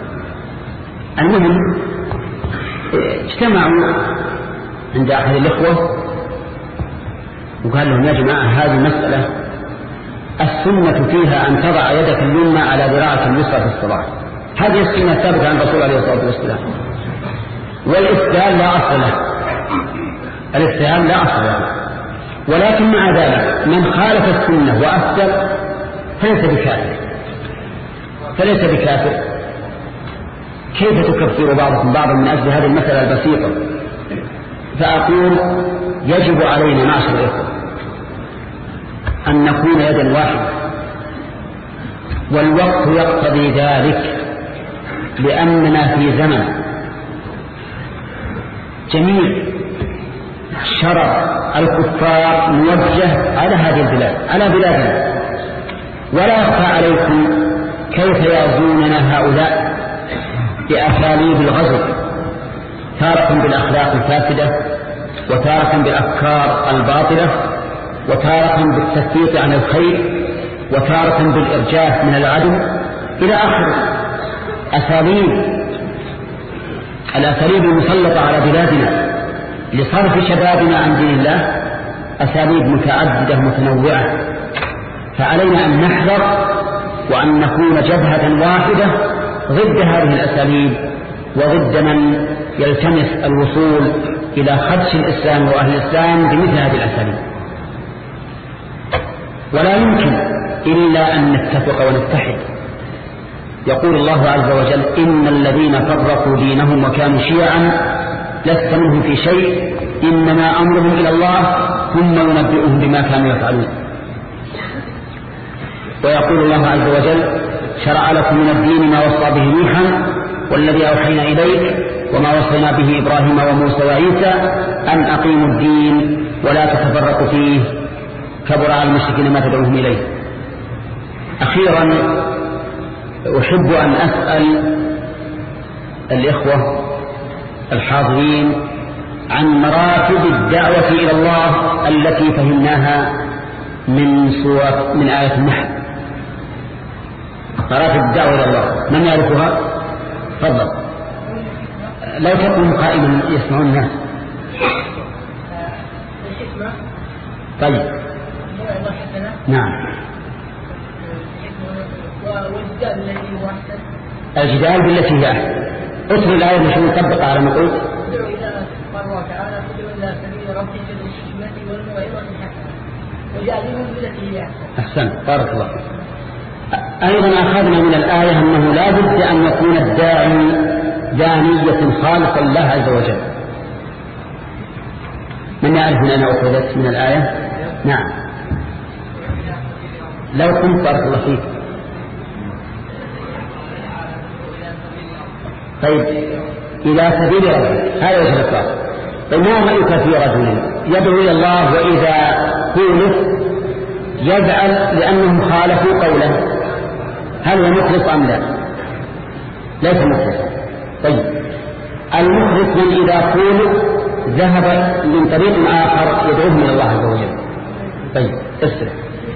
المهم اجتمعوا عند أحد الإخوة وقال لهم يا جماعة هذه مسألة السنة فيها أن تضع يدك اليمنى على ذراعك اليسرى في الصلاة، هذه السنة ثابتة عن الرسول عليه الصلاة والسلام، والإسلام لا أصل له، الإسلام لا أصل له. ولكن مع ذلك من خالف السنة وأفسر فليس بكافر فليس بكافر كيف تكفر بعضكم بعضا من أجل هذه المسألة البسيطة؟ فأقول يجب علينا معشر الإخوة أن نكون يدا واحدة، والوقت يقتضي ذلك، لأننا في زمن جميع شرع الكفار موجه على هذه البلاد، على بلادنا. ولا يخفى عليكم كيف يغزوننا هؤلاء بأساليب الغزو، تارة بالأخلاق الفاسدة، وتارة بالأفكار الباطلة، وتارة بالتثبيط عن الخير، وتارة بالإرجاف من العدو إلى آخر أساليب. الأساليب المسلطة على بلادنا لصرف شبابنا عن دين الله أساليب متعددة متنوعة، فعلينا أن نحذر وأن نكون جبهة واحدة ضد هذه الأساليب وضد من يلتمس الوصول إلى خدش الإسلام وأهل الإسلام بمثل هذه الأساليب. ولا يمكن إلا أن نتفق ونتحد. يقول الله عز وجل إن الذين فرقوا دينهم وكانوا شيعا لست منهم في شيء إنما أمرهم إلى الله ثم ينبئهم بما كانوا يفعلون. ويقول الله عز وجل شرع لكم من الدين ما وصى به نوحا والذي أوحينا إليك وما وصينا به إبراهيم وموسى وعيسى أن أقيموا الدين ولا تتفرقوا فيه كبر على المشركين ما تدعوهم إليه. أخيرا أحب أن أسأل الإخوة الحاضرين عن مراتب الدعوة إلى الله التي فهمناها من سورة من آية النحل. مراتب الدعوة إلى الله من يعرفها؟ تفضل. لو تكون قائما يسمعون الناس. طيب نعم. الجدال بالتي هي أحسن. اتل الآية مش نطبق على ما قلت. الله تعالى ادعو الى سبيل ربك بالحكمة والموعظة الحسنة وجادلهم بالتي هي احسن. احسن بارك الله فيك. ايضا اخذنا من الآية انه لا بد ان يكون الداعي دانية خالصا لله عز وجل. من يعرف من اين اخذت من الآية؟ نعم. لو كنت بارك الله فيك. طيب إلى سبيل ربك هذا وجه الإطلاق. طيب ما رأيك في رجل يدعو إلى الله وإذا خولف يزعل لأنهم خالفوا قوله، هل هو مخلص أم لا؟ ليس مخلص. طيب المخلص من إذا خولف ذهب من طريق آخر يدعوهم إلى الله عز وجل. طيب اسرع.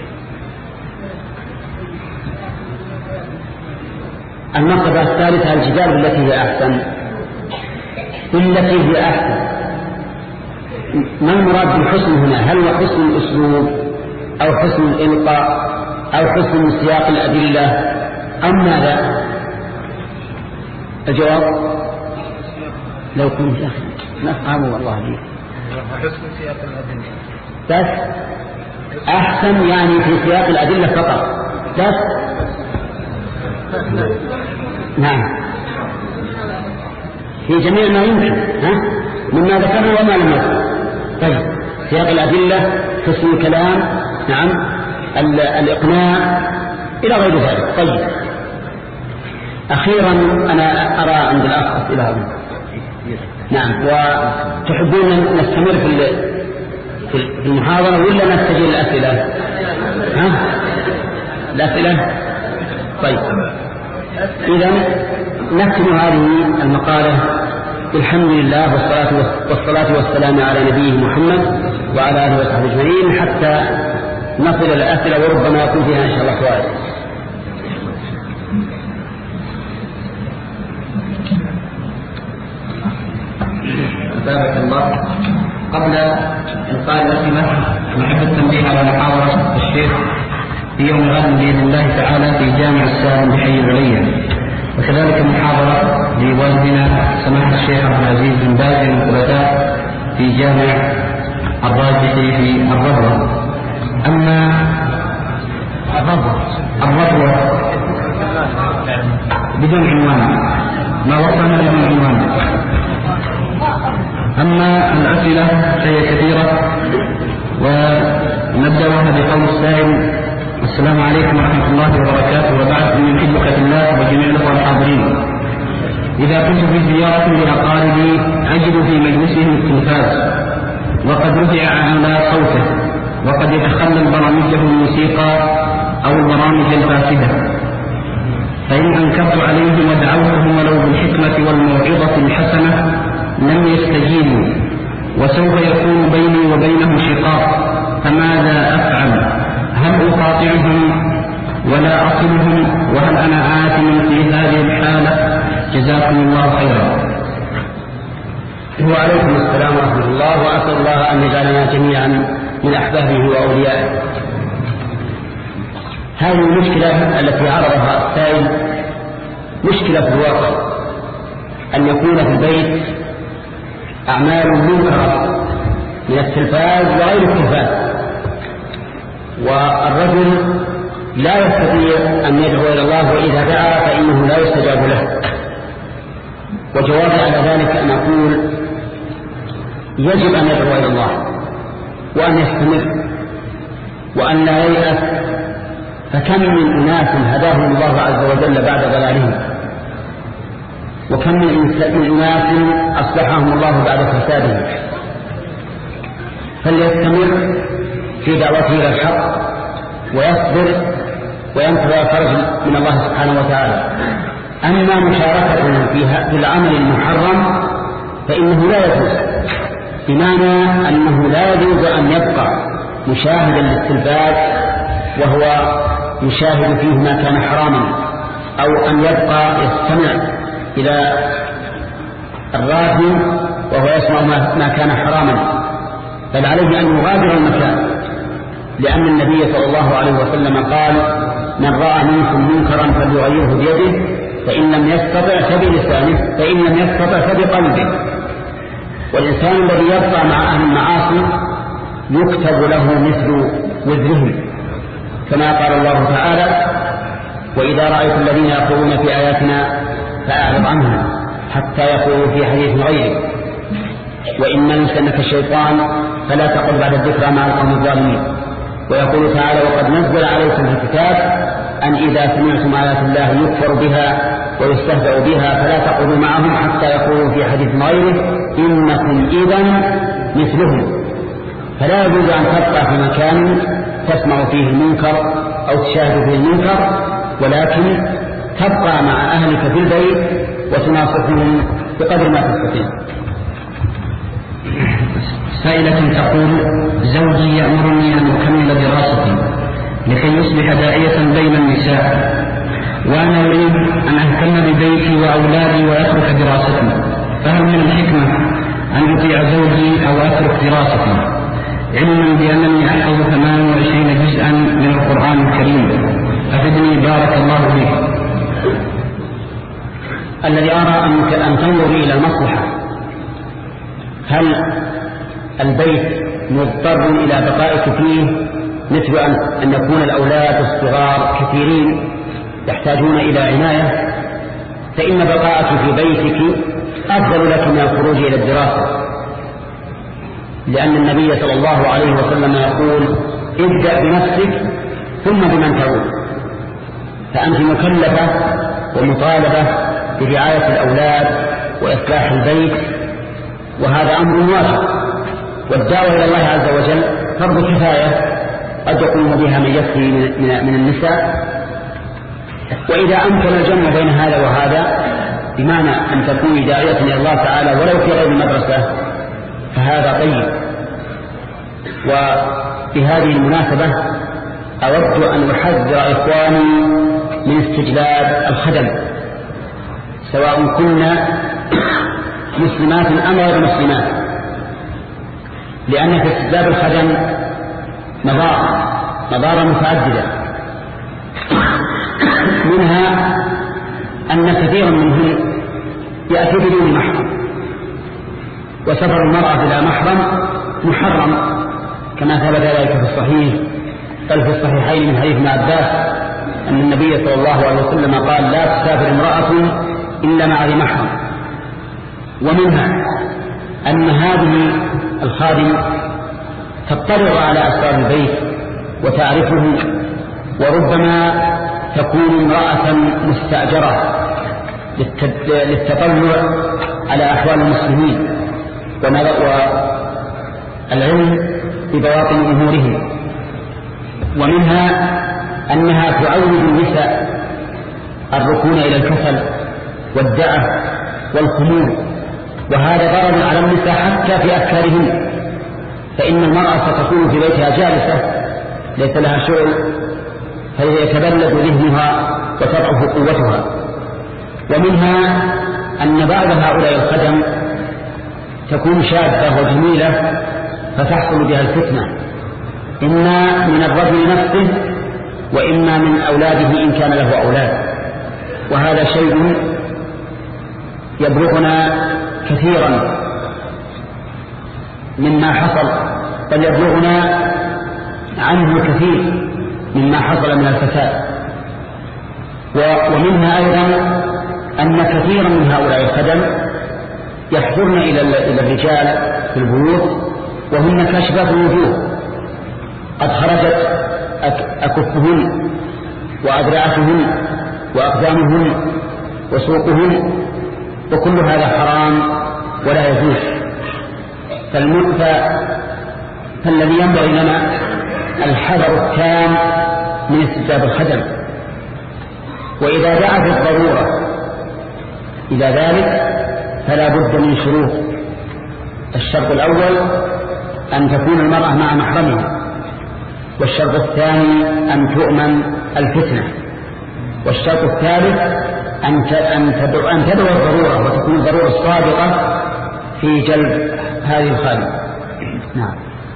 المرتبة الثالثة الجدال بالتي هي أحسن. التي هي أحسن ما المراد بالحسن هنا؟ هل هو حسن الأسلوب أو حسن الإلقاء أو حسن سياق الأدلة أم ماذا؟ الجواب لو كنت نفهم والله لي حسن سياق الأدلة بس أحسن يعني في سياق الأدلة فقط بس. نعم في جميع ما يمكن ها مما ذكرنا وما لم يذكر. طيب سياق الأدلة حسن الكلام نعم الإقناع إلى غير ذلك. طيب أخيرا أنا أرى عند الأخ أسئلة. نعم وتحبون نستمر في في المحاضرة ولا نستجيب الأسئلة؟ ها الأسئلة. طيب إذا نختم هذه المقالة الحمد لله والصلاة والصلاة والسلام على نبيه محمد وعلى آله وصحبه أجمعين حتى نصل إلى الأسئلة وربما يكون فيها إن شاء الله فوائد. بارك الله. قبل إلقاء الأسئلة نحب التنبيه على محاضرة الشيخ في يوم غد بإذن الله تعالى في جامع السالم بحي العليا، وكذلك محاضرة لوالدنا سماحة الشيخ عبد العزيز بن باز الخلفاء في جامع الراجحي في الربوة. أما الربوة بدون عنوان ما وصلنا بدون عنوان. أما الأسئلة فهي كثيرة ونبدأها بقول السائل: السلام عليكم ورحمة الله وبركاته، وبعد من خدمة الله وجميع الأخوة الحاضرين. إذا كنت في زيارة لأقاربي أجد في مجلسهم التلفاز وقد رفع على صوته وقد يتخلل برامجه الموسيقى أو البرامج الفاسدة، فإن أنكرت عليهم ودعوتهم ولو بالحكمة والموعظة الحسنة لم يستجيبوا، وسوف يكون بيني وبينهم شقاق، فماذا أفعل؟ هل أقاطعهم ولا أصلهم؟ وهل أنا آثم في هذه الحالة؟ جزاكم الله خيرا. وعليكم السلام ورحمة الله، وأسأل الله أن يجعلنا جميعا من أحبابه وأوليائه. هذه المشكلة التي عرضها السائل مشكلة في الواقع، أن يكون في البيت أعمال منكرة من التلفاز وغير التلفاز، والرجل لا يستطيع أن يدعو إلى الله، وإذا دعا فإنه لا يستجاب له. وجوابي على ذلك أن أقول: يجب أن يدعو إلى الله وأن يستمر وأن لا ييأس، فكم من أناس هداهم الله عز وجل بعد ضلالهم، وكم من أناس أصلحهم الله بعد فسادهم. فليستمر في دعوته إلى الحق ويصبر وينتظر الفرج من الله سبحانه وتعالى. أما مشاركته في العمل المحرم فإنه لا يجوز، بمعنى أنه لا يجوز أن يبقى مشاهدا للتلفاز وهو يشاهد فيه ما كان حراما، أو أن يبقى يستمع إلى الراديو وهو يسمع ما كان حراما، بل عليه أن يغادر المكان، لأن النبي صلى الله عليه وسلم قال: من رأى منكم منكرا فليغيره بيده، فإن لم يستطع فبلسانه، فإن لم يستطع فبقلبه. والإنسان الذي يبقى مع أهل المعاصي يكتب له مثل وزرهم، كما قال الله تعالى: وإذا رأيت الذين يخوضون في آياتنا فأعرض عنهم حتى يقولوا في حديث غيره، وإن ينسنك الشيطان فلا تقل بعد الذكرى مع القوم الظالمين. ويقول تعالى: وقد نزل عليكم في الكتاب أن إذا سمعتم آيات الله يكفر بها ويستهزأ بها فلا تقولوا معهم حتى يقولوا في حديث غيره إنكم إذا مثلهم. فلا يجوز أن تبقى في مكان تسمع فيه المنكر أو تشاهد فيه المنكر، ولكن تبقى مع أهلك في البيت وتناصحهم بقدر ما تستطيع. سائلة تقول: زوجي يأمرني أن أكمل دراستي لكي يصبح داعية بين النساء، وأنا أريد أن أهتم ببيتي وأولادي وأترك دراستي، فهل من الحكمة أن أطيع زوجي أو أترك دراستي، علما بأنني أحفظ ثمان وعشرين جزءا من القرآن الكريم؟ أفدني بارك الله فيك. الذي أرى أنك أن تنظر إلى المصلحة، هل البيت مضطر إلى بقائك فيه مثل أن يكون الأولاد الصغار كثيرين يحتاجون إلى عناية، فإن بقاءك في بيتك أفضل لك من الخروج إلى الدراسة، لأن النبي صلى الله عليه وسلم يقول: ابدأ بنفسك ثم بمن تعود. فأنت مكلفة ومطالبة برعاية الأولاد وإصلاح البيت، وهذا أمر واجب. والدعوة إلى الله عز وجل فرض كفاية قد يقوم بها من يكفي من النساء. وإذا أمكن الجمع بين هذا وهذا، بمعنى أن تكوني داعية إلى الله تعالى ولو في غير المدرسة، فهذا طيب. وبهذه المناسبة أود أن أحذر إخواني من استجلاب الخدم، سواء كنا مسلمات أم غير مسلمات، لأن في استجلاب الخدم مضار مضار متعددة، منها أن كثيرا منهم يأتي بدون محرم، وسفر المرأة بلا محرم محرم، كما ثبت ذلك في الصحيح بل في الصحيحين من حديث ابن عباس أن النبي صلى الله عليه وسلم قال: لا تسافر امرأة إلا مع ذي محرم. ومنها أن هذه الخادم تطلع على أسرار البيت وتعرفه، وربما تكون امرأة مستأجرة للتطلع على أحوال المسلمين والعلم ببواطن أمورهم. ومنها أنها تعود النساء الركون إلى الكسل والدعة والخمول، وهذا ضرر على النساء حتى في أفكارهن، فإن المرأة ستكون في بيتها جالسة ليس لها شغل، فيتبلد ذهنها وتضعف قوتها. ومنها أن بعض هؤلاء الخدم تكون شابة وجميلة فتحصل بها الفتنة، إما من الرجل نفسه وإما من أولاده إن كان له أولاد. وهذا شيء يبلغنا كثيرا مما حصل، بل يبلغنا عنه الكثير مما حصل من الفساد. ومنها أيضا أن كثيرا من هؤلاء الخدم يحضرن إلى الرجال في البيوت وهن كاشفات الوجوه، قد خرجت أكفهن وأدرعتهن وأقدامهن وسوقهن، وكل هذا حرام ولا يجوز. فالذي ينبغي لنا الحذر التام من استتباب الخدم، وإذا دعت الضرورة إلى ذلك فلا بد من شروط. الشرط الأول أن تكون المرأة مع محرمها، والشرط الثاني أن تؤمن الفتنة، والشرط الثالث أن تدعو الضرورة وتكون الضرورة الصادقة في جلب هذه الخادمة. نعم.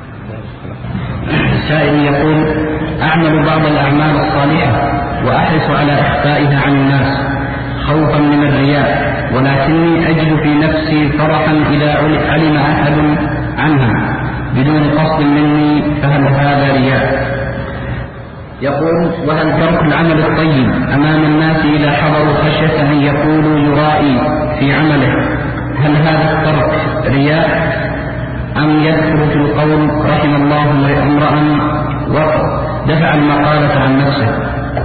السائل يقول: أعمل بعض الأعمال الصالحة وأحرص على إخفائها عن الناس خوفا من الرياء، ولكني أجد في نفسي فرحا إذا علم أحد عنها بدون قصد مني، فهل هذا رياء؟ يقول: وهل ترك العمل الطيب أمام الناس إذا حضروا خشية أن يقولوا يرائي في عمله، هل هذا الترك رياء أم يدخل في القول رحم الله امرأ ودفع المقالة عن نفسه؟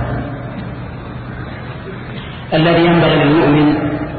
الذي ينبغي للمؤمن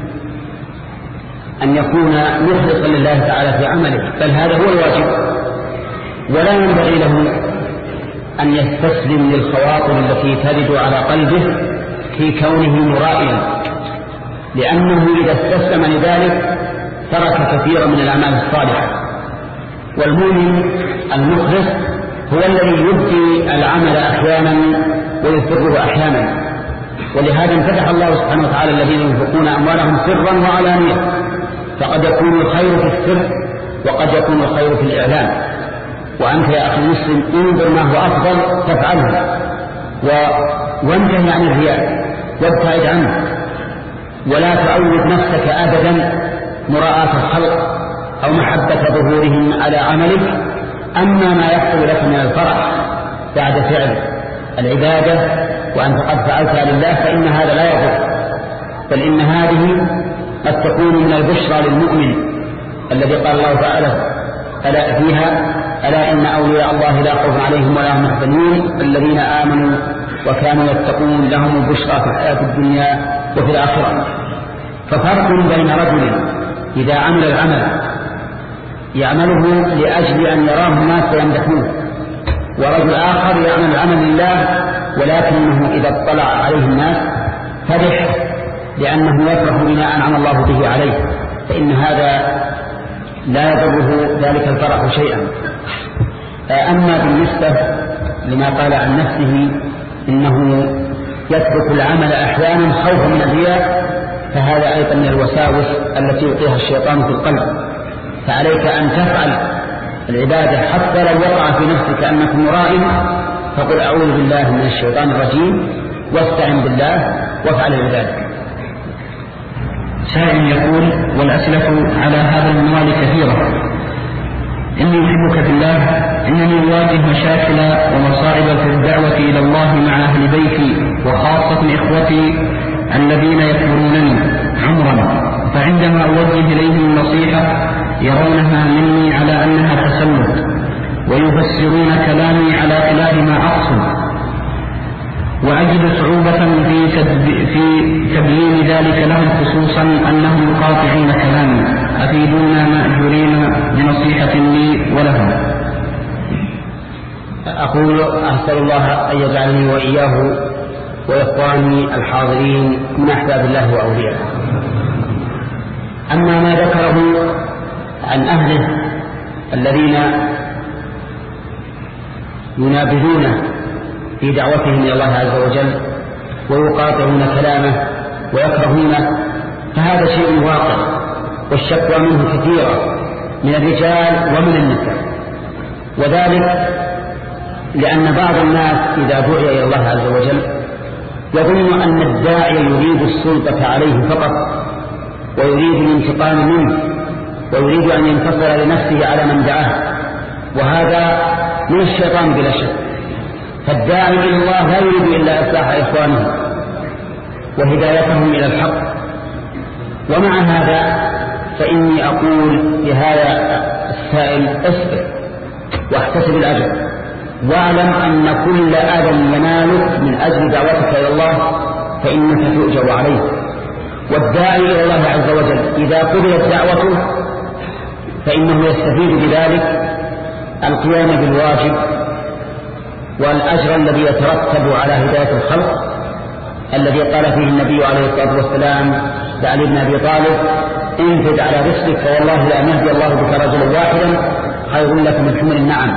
أن يكون مخلصا لله تعالى في عمله، بل هذا هو الواجب، ولا ينبغي له أن يستسلم للخواطر التي ترد على قلبه في كونه مرائيا، لأنه إذا استسلم لذلك ترك كثيرا من الأعمال الصالحة. والمؤمن المخلص هو الذي يبدي العمل أحيانا ويسره أحيانا، ولهذا انفتح الله سبحانه وتعالى الذين ينفقون أموالهم سرا وعلانية، فقد يكون الخير في السر وقد يكون الخير في الإعلان. وأنت يا أخي المسلم انظر ما هو أفضل تفعله، وانتهي عن الرياء وابتعد عنه، ولا تعود نفسك أبدا مراءة الخلق أو محبة ظهورهم على عملك. أما ما يحصل لك من الفرح بعد فعل العبادة وأنت قد فعلتها لله فإن هذا لا يضر، بل إن هذه قد تكون من البشرى للمؤمن الذي قال الله تعالى ألا فيها: ألا إن أولياء الله لا خوف عليهم ولا هم يحزنون الذين آمنوا وكانوا يتقون لهم البشرى في الحياة الدنيا وفي الآخرة. ففرق بين رجل إذا عمل العمل يعمله لأجل أن يراه الناس ويمدحوه، ورجل آخر يعمل العمل لله ولكنه إذا اطلع عليه الناس فرح لأنه يفرح بما أنعم الله به عليه، فإن هذا لا يضره ذلك الفرح شيئا. أما بالنسبة لما قال عن نفسه إنه يترك العمل أحيانا خوفا من الرياء، فهذا أيضا من الوساوس التي يلقيها الشيطان في القلب. فعليك أن تفعل العبادة حتى لو وقع في نفسك أنك مرائي، فقل أعوذ بالله من الشيطان الرجيم واستعن بالله وافعل العبادة. سائل يقول: والأسلف على هذا المنوال كثيرة، إني أحبك في الله، إنني أواجه مشاكل ومصائب في الدعوة إلى الله مع أهل بيتي وخاصة إخوتي الذين يكبرونني عمرا، فعندما أوجه إليهم النصيحة يرونها مني على أنها تسلط، ويفسرون كلامي على خلاف ما أقصد، وأجد صعوبة في, في تبيين ذلك لهم، خصوصا أنهم قاطعين كلامي. أفيدونا مأجورين بنصيحة لي ولهم. أقول أسأل الله أن يجعلني وإياه وإخواني الحاضرين من أحباب الله وأولياءه. أما ما ذكره عن أهله الذين ينابذون في دعوتهم إلى الله عز وجل ويقاطعون كلامه ويكرهونه، فهذا شيء واقع، والشكوى منه كثيرة من الرجال ومن النساء، وذلك لأن بعض الناس إذا دعي إلى الله عز وجل يظن أن الداعي يريد السلطة عليه فقط، ويريد الانتقام منه، ويريد أن ينتصر لنفسه على من دعاه، وهذا من الشيطان بلا شك. فالداعي إلى الله لا يريد إلا إصلاح إخوانه وهدايتهم إلى الحق. ومع هذا فإني أقول لهذا السائل: اصبر واحتسب الأجر، واعلم أن كل آدم ينالك من أجل دعوتك إلى الله فإنك تؤجر عليه، والداعي إلى الله عز وجل إذا قبلت دعوته فإنه يستفيد بذلك القيام بالواجب والأجر الذي يترتب على هداية الخلق الذي قال فيه النبي عليه الصلاة والسلام لعلي بن أبي طالب انفذ على رسلك فوالله لأن يهدي الله بك رجلا واحدا خير لك من حمر النعم.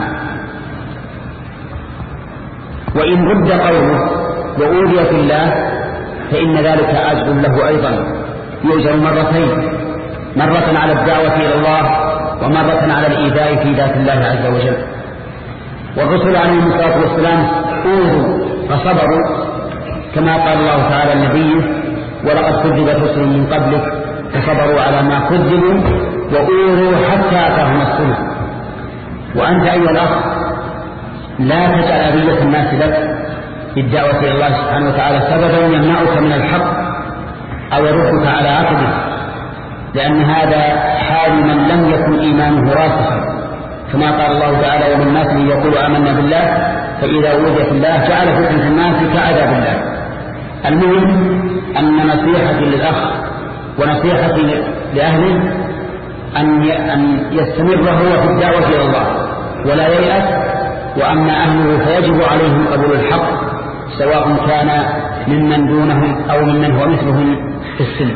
وإن رد قوله وأوذي في الله فإن ذلك أجر له أيضا، يؤجر مرتين، مرة على الدعوة إلى الله ومرة على الإيذاء في ذات الله عز وجل. والرسل عليهم الصلاة والسلام أوذوا فصبروا كما قال الله تعالى النبي ولقد كذبت رسل من قبلك فصبروا على ما كذبوا وأوذوا حتى أتاهم نصرنا. وأنت أيها الأخ لا تجعل أذية الناس لك بالدعوة إلى الله سبحانه وتعالى سببا يمنعك من الحق أو يردك على عقبك، لأن هذا حال من لم يكن إيمانه راسخا، كما قال الله تعالى ومن الناس من يقول آمنا بالله فإذا أوذي في الله جعل فتنة الناس كعذاب الله. المهم أن نصيحتي للأخ ونصيحتي لأهله أن يستمر هو في الدعوة إلى الله ولا ييأس، وأما أهله فيجب عليهم قبول الحق سواء كان ممن دونهم أو ممن هو مثلهم في السن.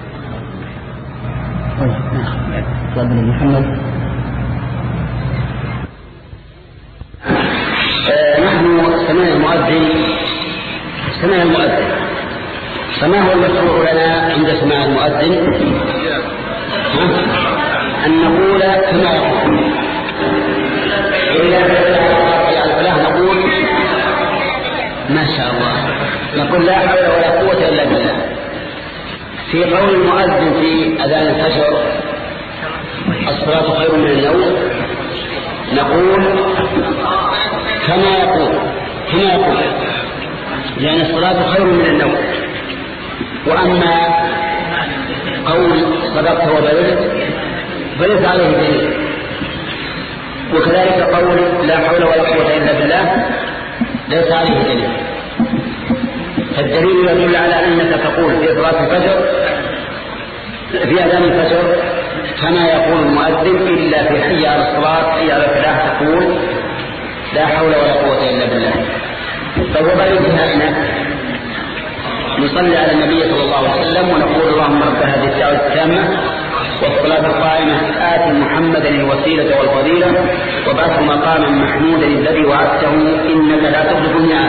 محمد نحن سمعنا المؤذن سمعنا المؤذن فما هو المشروع لنا عند سماع المؤذن؟ أن نقول كما يقول إلا الفلاح نقول ما شاء الله، نقول لا حول ولا قوة إلا بالله. في قول المؤذن في أذان الفجر الصلاة خير من النوم نقول كما يقول كما يقول لأن الصلاة خير من النوم. وأما قول صدقت وبلغت فليس عليه دليل، وكذلك قول لا حول ولا قوة إلا بالله ليس عليه دليل. فالدليل يدل على أنك تقول في صلاة الفجر في أذان الفجر كما يقول المؤذن، إلا في حي على الصلاة حي على الفلاح تقول لا حول ولا قوة إلا بالله. فهو بل انتهائنا نصلي على النبي صلى الله عليه وسلم ونقول اللهم رب هذه الدعوة التامة والصلاة القائمة آت محمدا الوسيلة والفضيلة وبعث مقاما محمودا الذي وعدته إنك لا تخلف الميعاد.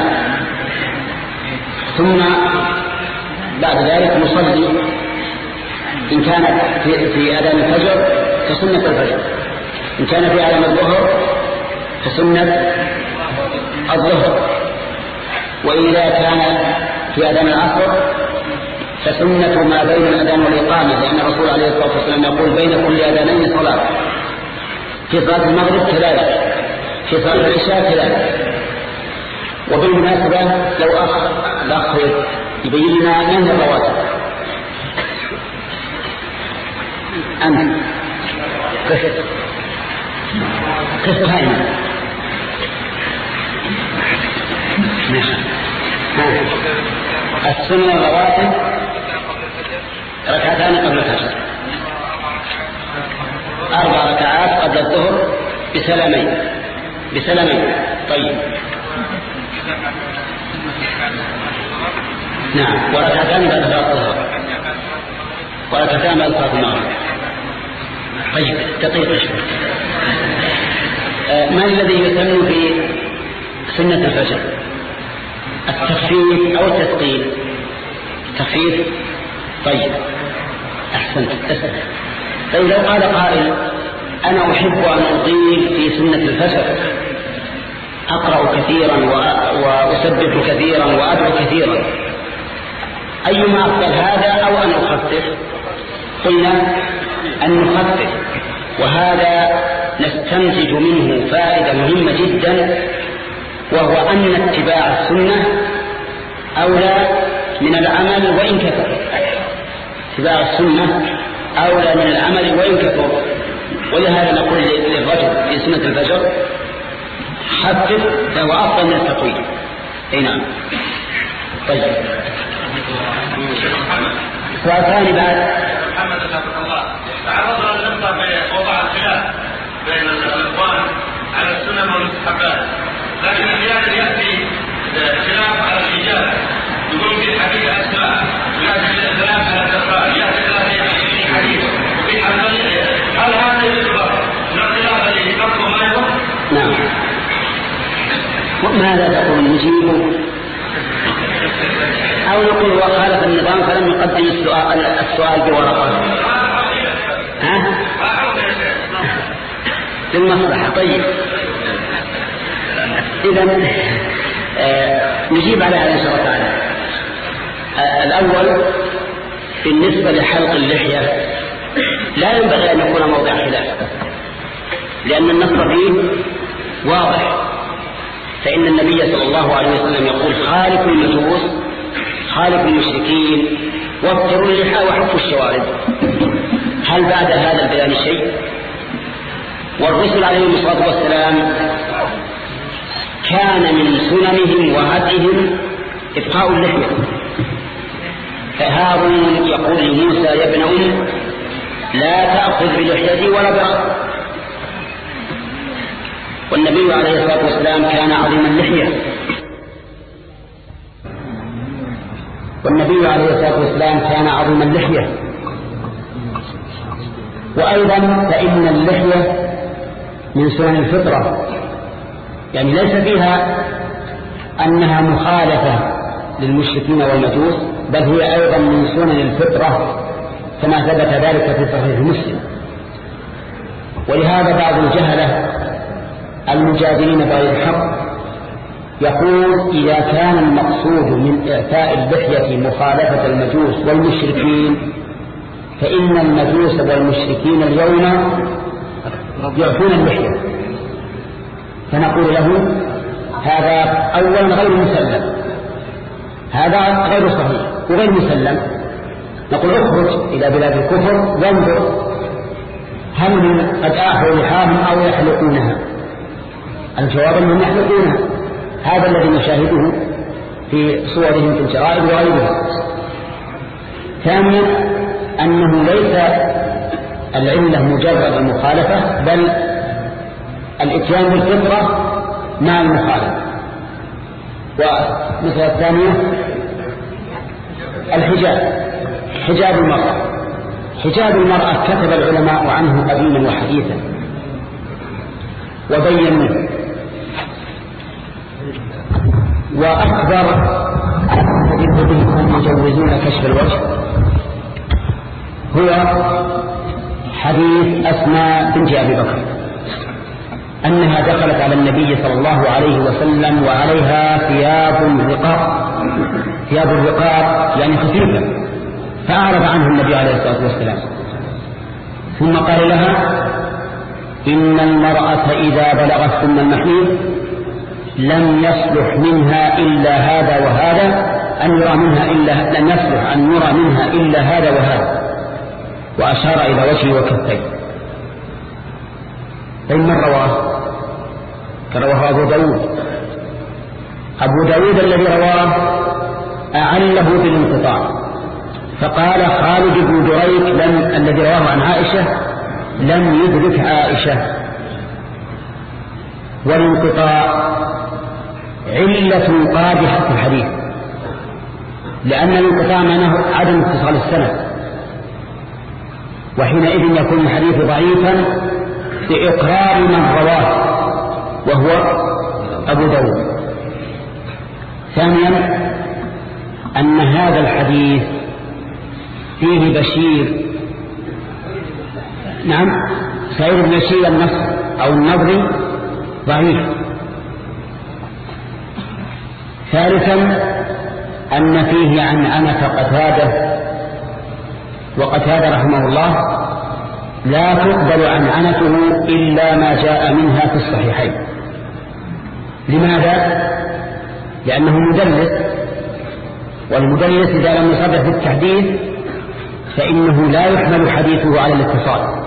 ثم بعد ذلك نصلي إن كانت في, في أذان الفجر فسنة الفجر، إن كان في أذان الظهر فسنة الظهر، وإذا كان في أذان العصر فسنة ما بين الأذان والإقامة، لأن الرسول عليه الصلاة والسلام يقول بين كل أذانين صلاة. في صلاة المغرب كذلك، في صلاة العشاء كذلك. وبالمناسبة لو أخ الأخ يبين لنا من الرواتب أنت قصة قصة هائمة السنة الرواتب ركعتان قبل الفجر، أربع ركعات قبل الظهر بسلامين بسلامين طيب نعم، وركعتان بعد صلاة الظهر وركعتان بعد صلاة المغرب. طيب دقيقة شوي، ما الذي يسمى في سنة الفجر؟ التخفيف أو التثقيل؟ تخفيف. طيب أحسنت أسأل. طيب لو قال قائل أنا أحب أن أطيل في سنة الفجر، أقرأ كثيرا وأسبح كثيرا وأدعو كثيرا، أيما أفضل هذا أو أن أخفف؟ قلنا أن نخفف، وهذا نستنتج منه فائدة مهمة جدا، وهو أن اتباع السنة أولى من العمل وإن كثر. اتباع السنة أولى من العمل وإن كثر، ولهذا نقول للرجل في سنة الفجر حفظ فهو أفضل من التطويل. أي نعم. طيب سؤال ثاني بعد. محمد رحمه الله تعرضنا للنقطة في وضع الخلاف بين الإخوان على السنن والمستحبات، لكن أحيانا يأتي خلاف على الإجابة، يقول في حديث أسماء يأتي الخلاف على التقرار، يأتي الخلاف في حديث وفي حديث، هل هذا يعتبر من الخلاف الذي يفرق ما يفرق؟ نعم. ماذا تقول نجيب أو نقول وخالف النظام فلم يقدم السؤال السؤال بورقة؟ ها؟ للمصلحة. طيب إذا آه نجيب على هذا إن شاء الله تعالى. آه الأول بالنسبة لحلق اللحية لا ينبغي أن يكون موضع خلاف، لأن النص فيه واضح، فإن النبي صلى الله عليه وسلم يقول خالق المجوس خالق المشركين وابتروا اللحى وحفوا الشوارب. هل بعد هذا البيان شيء؟ والرسل عليهم الصلاة والسلام كان من سننهم وهديهم إبقاء اللحية، فهارون يقول لموسى يا ابن أم لا تأخذ بلحيتي ولا برأسي. والنبي عليه الصلاة والسلام كان عظيم اللحية، والنبي عليه الصلاة والسلام كان عظيم اللحية. وأيضا فإن اللحية من سنن الفطرة، يعني ليس فيها أنها مخالفة للمشركين والمجوس، بل هي أيضا من سنن الفطرة كما ثبت ذلك في صحيح مسلم. ولهذا بعض الجهلة المجادلين بغير الحق يقول إذا كان المقصود من إعفاء اللحية مخالفة المجوس والمشركين فإن المجوس والمشركين اليوم يعفون اللحية، فنقول له هذا أولا غير مسلم، هذا غير صحيح وغير مسلم. نقول اخرج إلى بلاد الكفر وانظر هل من قد آحوا لحاهم أو يحلقونها؟ الجواب أنهم يحلقونها، هذا الذي نشاهده في صورهم في الجرائد وغيرها. ثانيا أنه ليس العلة مجرد المخالفة، بل الاتيان بالفطرة مع المخالفة. ومثل الثانية الحجاب، حجاب المرأة. حجاب المرأة كتب العلماء عنه قديما وحديثا وبينوه، وأكبر الذين يجوزون كشف الوجه هو حديث أسماء بنت أبي بكر أنها دخلت على النبي صلى الله عليه وسلم وعليها ثياب رقاق، ثياب الرقاق يعني خفيفة، فأعرض عنه النبي عليه الصلاة والسلام، ثم قال لها إن المرأة إذا بلغت ثم المحيض لم يصلح منها إلا هذا وهذا، أن يرى منها إلا لم يصلح أن يرى منها إلا هذا وهذا، وأشار إلى وجهه وكفيه. أي من رواه؟ رواه أبو داود. أبو داود الذي رواه أعله بالانقطاع، فقال خالد بن دريك لم الذي رواه عن عائشة لم يدرك عائشة. والانقطاع علة قادحة في الحديث، لأن الانقطاع معناه عدم اتصال السند، وحينئذ يكون الحديث ضعيفا بإقرار من رواه وهو أبو داود. ثانيا أن هذا الحديث فيه بشير، نعم سعيد بن بشير النصر أو النظري ضعيف. ثالثا أن فيه عن عنة قتادة، وقتادة رحمه الله لا تقبل عن عنته إلا ما جاء منها في الصحيحين. لماذا؟ لأنه مدلس، والمدلس إذا لم يصرح بالتحديث فإنه لا يحمل حديثه على الاتصال.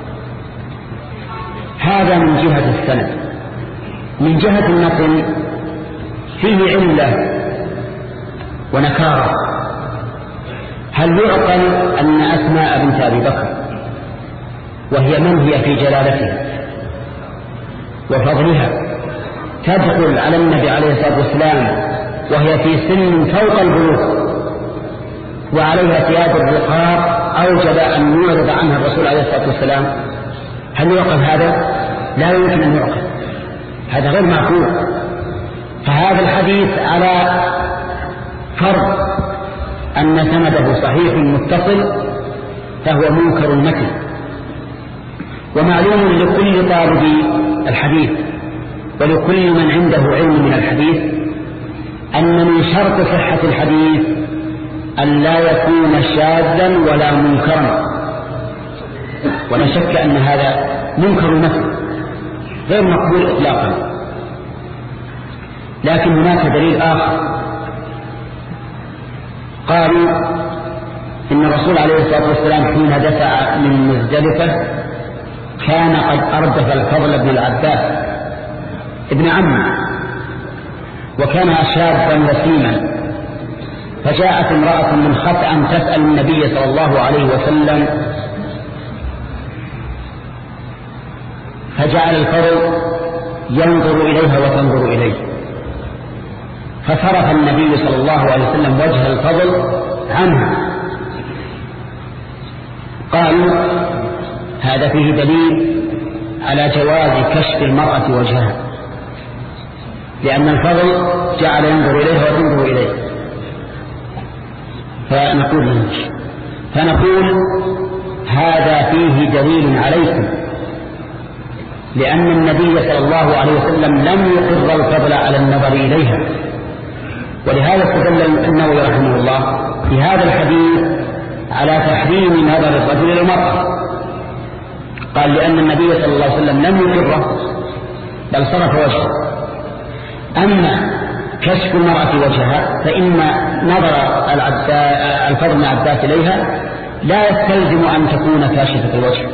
هذا من جهة السند. من جهة النقل فيه علة ونكارة. هل يعقل أن أسماء بنت أبي بكر وهي من هي في جلالتها وفضلها تدخل على النبي عليه الصلاة والسلام وهي في سن فوق البلوغ وعليها ثياب الرقاب أوجب أن يعرض عنها الرسول عليه الصلاة والسلام؟ هل يعقل هذا؟ لا يمكن أن يعقل، هذا غير معقول. فهذا الحديث على فرض أن سنده صحيح متصل فهو منكر المتن. ومعلوم لكل طالب الحديث ولكل من عنده علم من الحديث أن من شرط صحة الحديث أن لا يكون شاذا ولا منكرا، ولا شك أن هذا منكر المتن غير مقبول إطلاقا. لكن هناك دليل آخر، قالوا إن الرسول عليه الصلاة والسلام حين دفع من مزدلفة كان قد أردف الفضل بن العباس ابن عمه، وكان شابا وسيما، فجاءت امرأة من خطأ تسأل النبي صلى الله عليه وسلم، فجعل الفضل ينظر إليها وتنظر إليه، فصرف النبي صلى الله عليه وسلم وجه الفضل عنها. قالوا هذا فيه دليل على جواز كشف المرأة وجهها، لأن الفضل جعل ينظر إليها وتنظر إليه. فنقول فنقول هذا فيه دليل عليكم، لأن النبي صلى الله عليه وسلم لم يقر الفضل على النظر إليها. ولهذا استدل النووي رحمه الله في هذا الحديث على تحريم نظر الرجل إلى المرأة، قال لأن النبي صلى الله عليه وسلم لم يقره بل صرف وجهه. أما كشف المرأة وجهها فإن نظر الفضل بن عباس إليها لا يستلزم أن تكون كاشفة الوجه،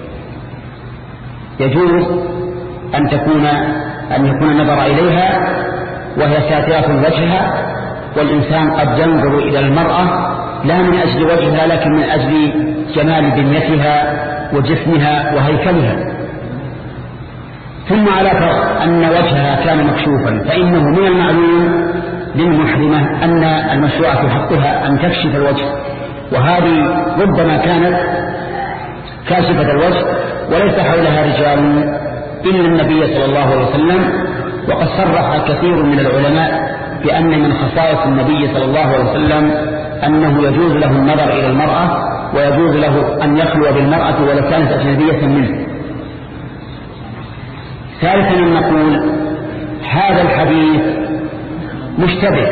يجوز أن تكون أن يكون نظر إليها وهي ساترة وجهها، والإنسان قد ينظر إلى المرأة لا من أجل وجهها لكن من أجل جمال بنيتها وجسمها وهيكلها. ثم على فرض أن وجهها كان مكشوفا فإنه من المعلوم للمحرمة أن المشروع في حقها أن تكشف الوجه، وهذه ربما كانت كاشفة الوجه وليس حولها رجال إلا النبي صلى الله عليه وسلم. وقد صرح كثير من العلماء بأن من خصائص النبي صلى الله عليه وسلم أنه يجوز له النظر إلى المرأة ويجوز له أن يخلو بالمرأة ولو كانت أجنبية منه. ثالثا نقول هذا الحديث مشتبه،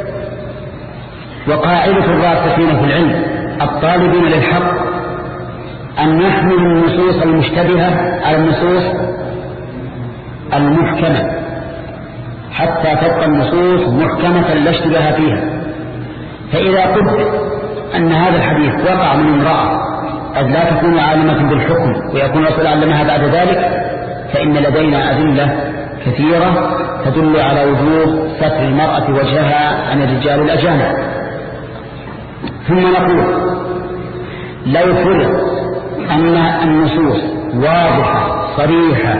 وقاعدة الراسخين في العلم الطالبين للحق أن يحملوا النصوص المشتبهة على النصوص المحكمة حتى تبقى النصوص محكمة لا اشتباه فيها. فإذا قلت أن هذا الحديث وقع من امرأة قد لا تكون عالمة بالحكم ويكون الرسول علمها بعد ذلك، فإن لدينا أدلة كثيرة تدل على وجوب ستر المرأة وجهها عن الرجال الأجانب. ثم نقول لو فرض أن النصوص واضحة صريحة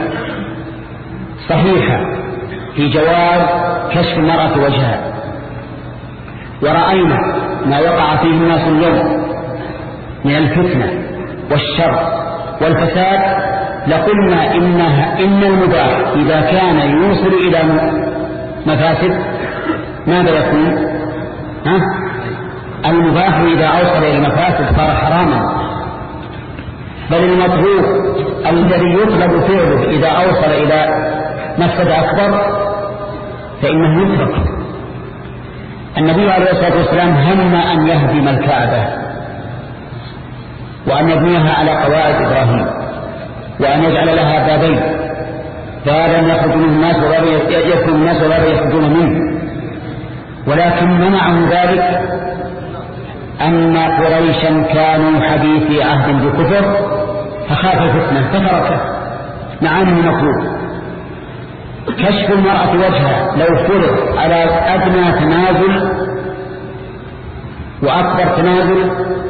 صحيحة في جواز كشف المرأة وجهها، ورأينا ما يقع فيه الناس اليوم من الفتنة والشر والفساد، لقلنا إنها إن المباح إذا كان يوصل إلى مفاسد ماذا يكون؟ ها؟ المباح إذا أوصل إلى المفاسد صار حراما، بل المطلوب الذي يطلب فعله إذا أوصل إلى مفسدة أكبر فإنه يترك. النبي عليه الصلاة والسلام هم أن يهدم الكعبة وأن يبنيها على قواعد إبراهيم وأن يجعل لها بابين، بابا يخرج منه الناس وبابا يدخل الناس وبابا يخرجون منه، ولكن منعه ذلك أن قريشا كانوا حديثي عهد بكفر فخاف الفتنة فتركه مع أنه مطلوب. كشف المرأة وجهها لو فرض على أدنى تنازل وأكبر تنازل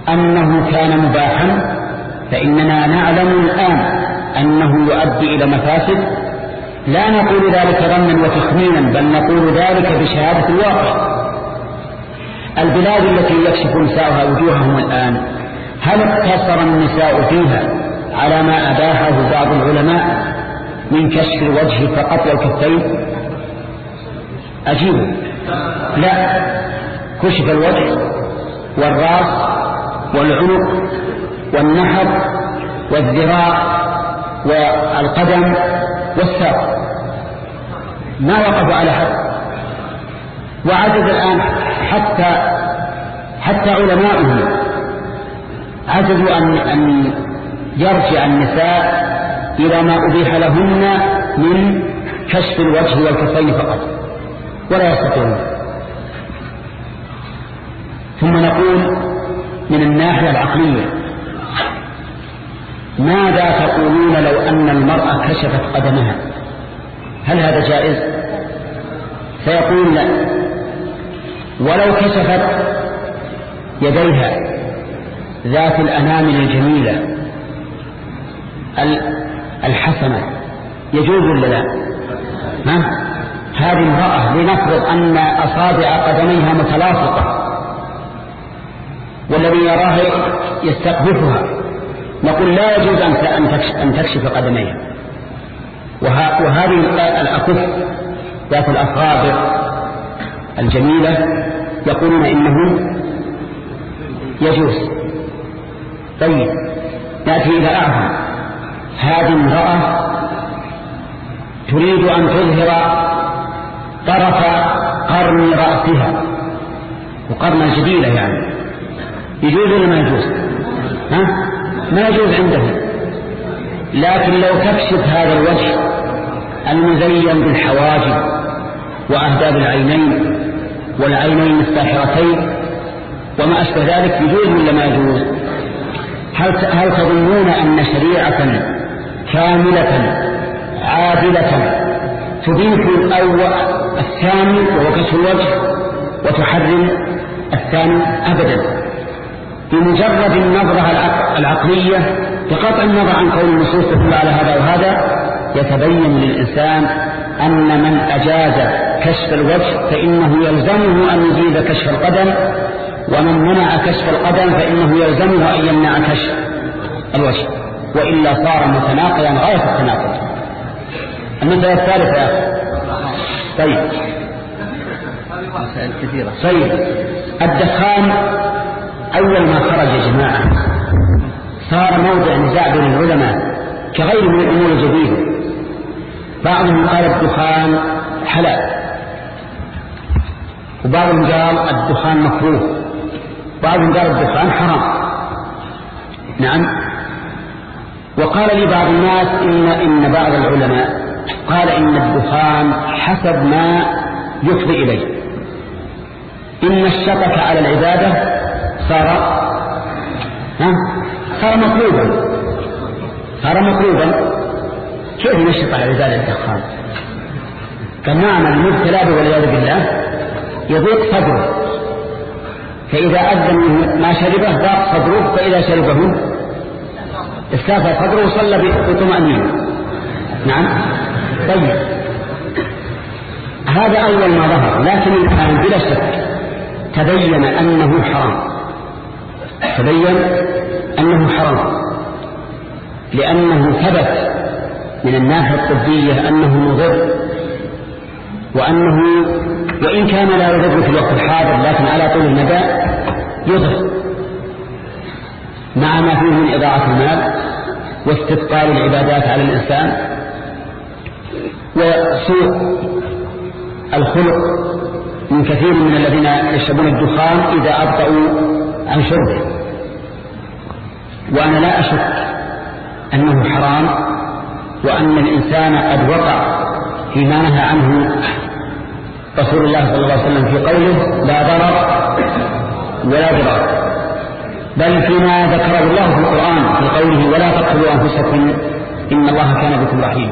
أنه كان مباحا فإننا نعلم الآن أنه يؤدي إلى مفاسد، لا نقول ذلك ظنا وتخمينا، بل نقول ذلك بشهادة الواقع. البلاد التي يكشف نساؤها وجوههم الآن، هل اقتصر النساء فيها على ما أباحه بعض العلماء من كشف الوجه فقط والكفين؟ أجيبوا لا، كشف الوجه والرأس والعنق والنحر والذراع والقدم والساق، ما وقفوا على حد. وعدد الآن حتى حتى علماؤهم عجزوا أن أن يرجع النساء إلى ما أبيح لهن من كشف الوجه والكفين فقط، ولا يستطيعون. ثم نقول من الناحية العقلية، ماذا تقولون لو أن المرأة كشفت قدمها؟ هل هذا جائز؟ سيقول لا. ولو كشفت يديها ذات الأنامل الجميلة الحسنة يجوز ولا لا؟ ها؟ هذه امرأة لنفرض أن أصابع قدميها متلاصقة والذي يراها يستقبحها، نقول لا يجوز أن تكشف قدميها. وهذه الأكف ذات الأصابع الجميلة يقولون إنه يجوز. طيب نأتي إلى أعظم، هذه امرأة تريد أن تظهر طرف قرن رأسها وقرن الجديلة، يعني يجوز ولا ما يجوز؟ ها؟ ما يجوز عندهم. لكن لو تكشف هذا الوجه المزين بالحواجب وأهداب العينين والعينين الساحرتين وما أشبه ذلك يجوز ولا ما يجوز؟ هل هل تظنون أن شريعة كاملة عادلة تضيف الأول الثاني وهو كشف الوجه وتحرم الثاني؟ أبدا. بمجرد النظرة العقلية بقطع النظر عن قول النصوص تدل على هذا وهذا يتبين للإنسان أن من أجاز كشف الوجه فإنه يلزمه أن يجيز كشف القدم، ومن منع كشف القدم فإنه يلزمه أن يمنع كشف الوجه، وإلا صار متناقضا غاية التناقض. المسألة الثالثة. طيب مسائل كثيرة. طيب الدخان أول ما خرج يا جماعة صار موضع نزاع بين العلماء كغيره من الأمور الجديدة. بعضهم قال الدخان حلال، وبعضهم قال الدخان مكروه، بعضهم قال الدخان حرام. نعم. وقال لي بعض الناس إن, إن بعض العلماء قال إن الدخان حسب ما يفضي إليه، إن الشطك على العبادة صار ها صار مطلوبا صار مطلوبا كيف ينشط على العبادة الدخان؟ كان نعم المبتلى والعياذ بالله يضيق صدره، فإذا أذن ما شربه ضاق صدره، فإذا شربه استافى صدره وصلى بطمأنينة. نعم. طيب هذا أول ما ظهر، لكن الآن بلا شك تبين أنه حرام، تبين أنه حرام لأنه ثبت من الناحية الطبية أنه مضر، وأنه وإن كان لا يضر في الوقت الحاضر لكن على طول المدى يضر، مع ما فيه من إضاعة المال واستثقال العبادات على الإنسان وسوء الخلق من كثير من الذين يشربون الدخان إذا أبطأوا عن شربه. وأنا لا أشك أنه حرام، وأن الإنسان قد وقع فيما نهى عنه رسول الله صلى الله عليه وسلم في قوله لا ضرر ولا ضرار، بل فيما ذكره الله في القرآن في قوله ولا تقتلوا أنفسكم إن الله كان بكم رحيما.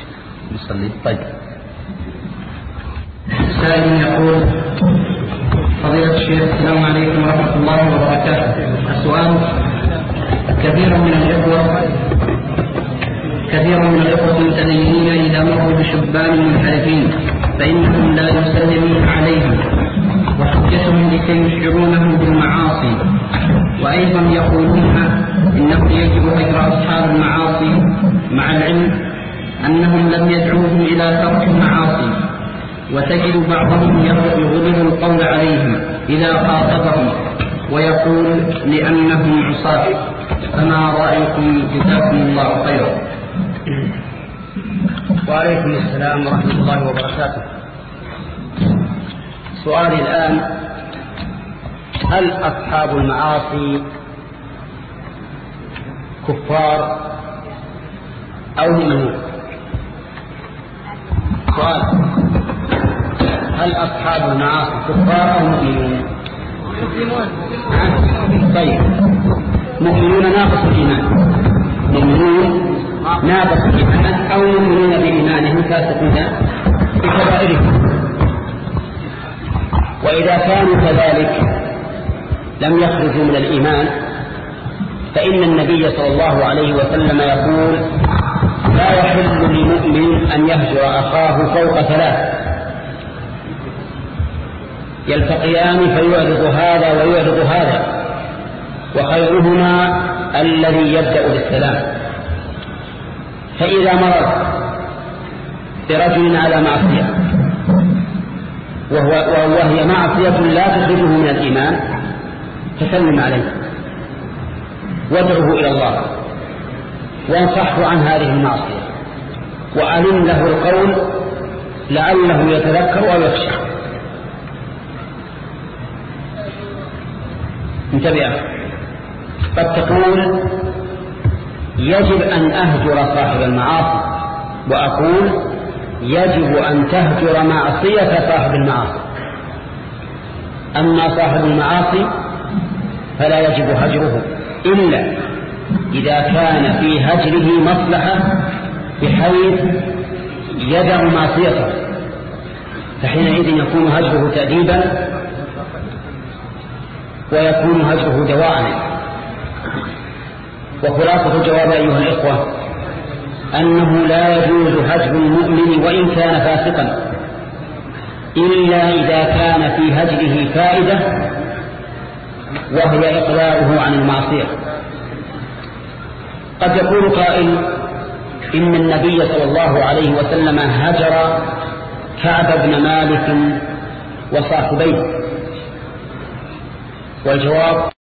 نصلي. طيب. السائل يقول فضيلة الشيخ السلام عليكم ورحمة الله وبركاته. السؤال: كثير من الإخوة كثير من الإخوة المتدينين إذا مروا بشبان منحرفين فإنهم لا يسلمون عليهم، وحجتهم لكي يشعرونهم بالمعاصي، وأيضا يقولون إنه يجب هجر أصحاب المعاصي مع العلم أنهم لم يدعوهم إلى ترك المعاصي، وتجد بعضهم يغلظ القول عليهم إذا خاطبهم ويقول لأنهم عصاة، فما رأيكم؟ جزاكم الله خيرا. وعليكم السلام ورحمة الله وبركاته. سؤالي الآن: هل أصحاب المعاصي كفار أو مؤمنون؟ سؤال: هل أصحاب المعاصي كفار أو مؤمنون؟ طيب، مؤمنون ناقص الإيمان، مؤمنون ناقص الإيمان أو مؤمنون بإيمانهم فاسقون بكبائرهم. وإذا كانوا كذلك لم يخرجوا من الإيمان، فإن النبي صلى الله عليه وسلم يقول: لا يحل لمؤمن أن يهجر أخاه فوق ثلاث، يلتقيان فيعرض هذا ويعرض هذا، وخيرهما الذي يبدأ بالسلام. فإذا مر برجل على معصية وهو وهي معصية لا تخرجه من الإيمان، فسلم عليه وادعه إلى الله وانصحه عن هذه المعصية، وألم له القول لعله يتذكر أو يخشى. انتبه، قد تقول يجب أن أهجر صاحب المعاصي، وأقول يجب أن تهجر معصية صاحب المعاصي. أما صاحب المعاصي فلا يجب هجره إلا إذا كان في هجره مصلحة بحيث يدع معصيته، فحينئذ يكون هجره تأديبا ويكون هجره دواء. وخلاصة الجواب أيها الإخوة أنه لا يجوز هجر المؤمن وإن كان فاسقا إلا إذا كان في هجره فائدة، وهي إقلاعه عن المعصية. قد يقول قائل إن النبي صلى الله عليه وسلم هجر كعب بن مالك وصاحبيه، والجواب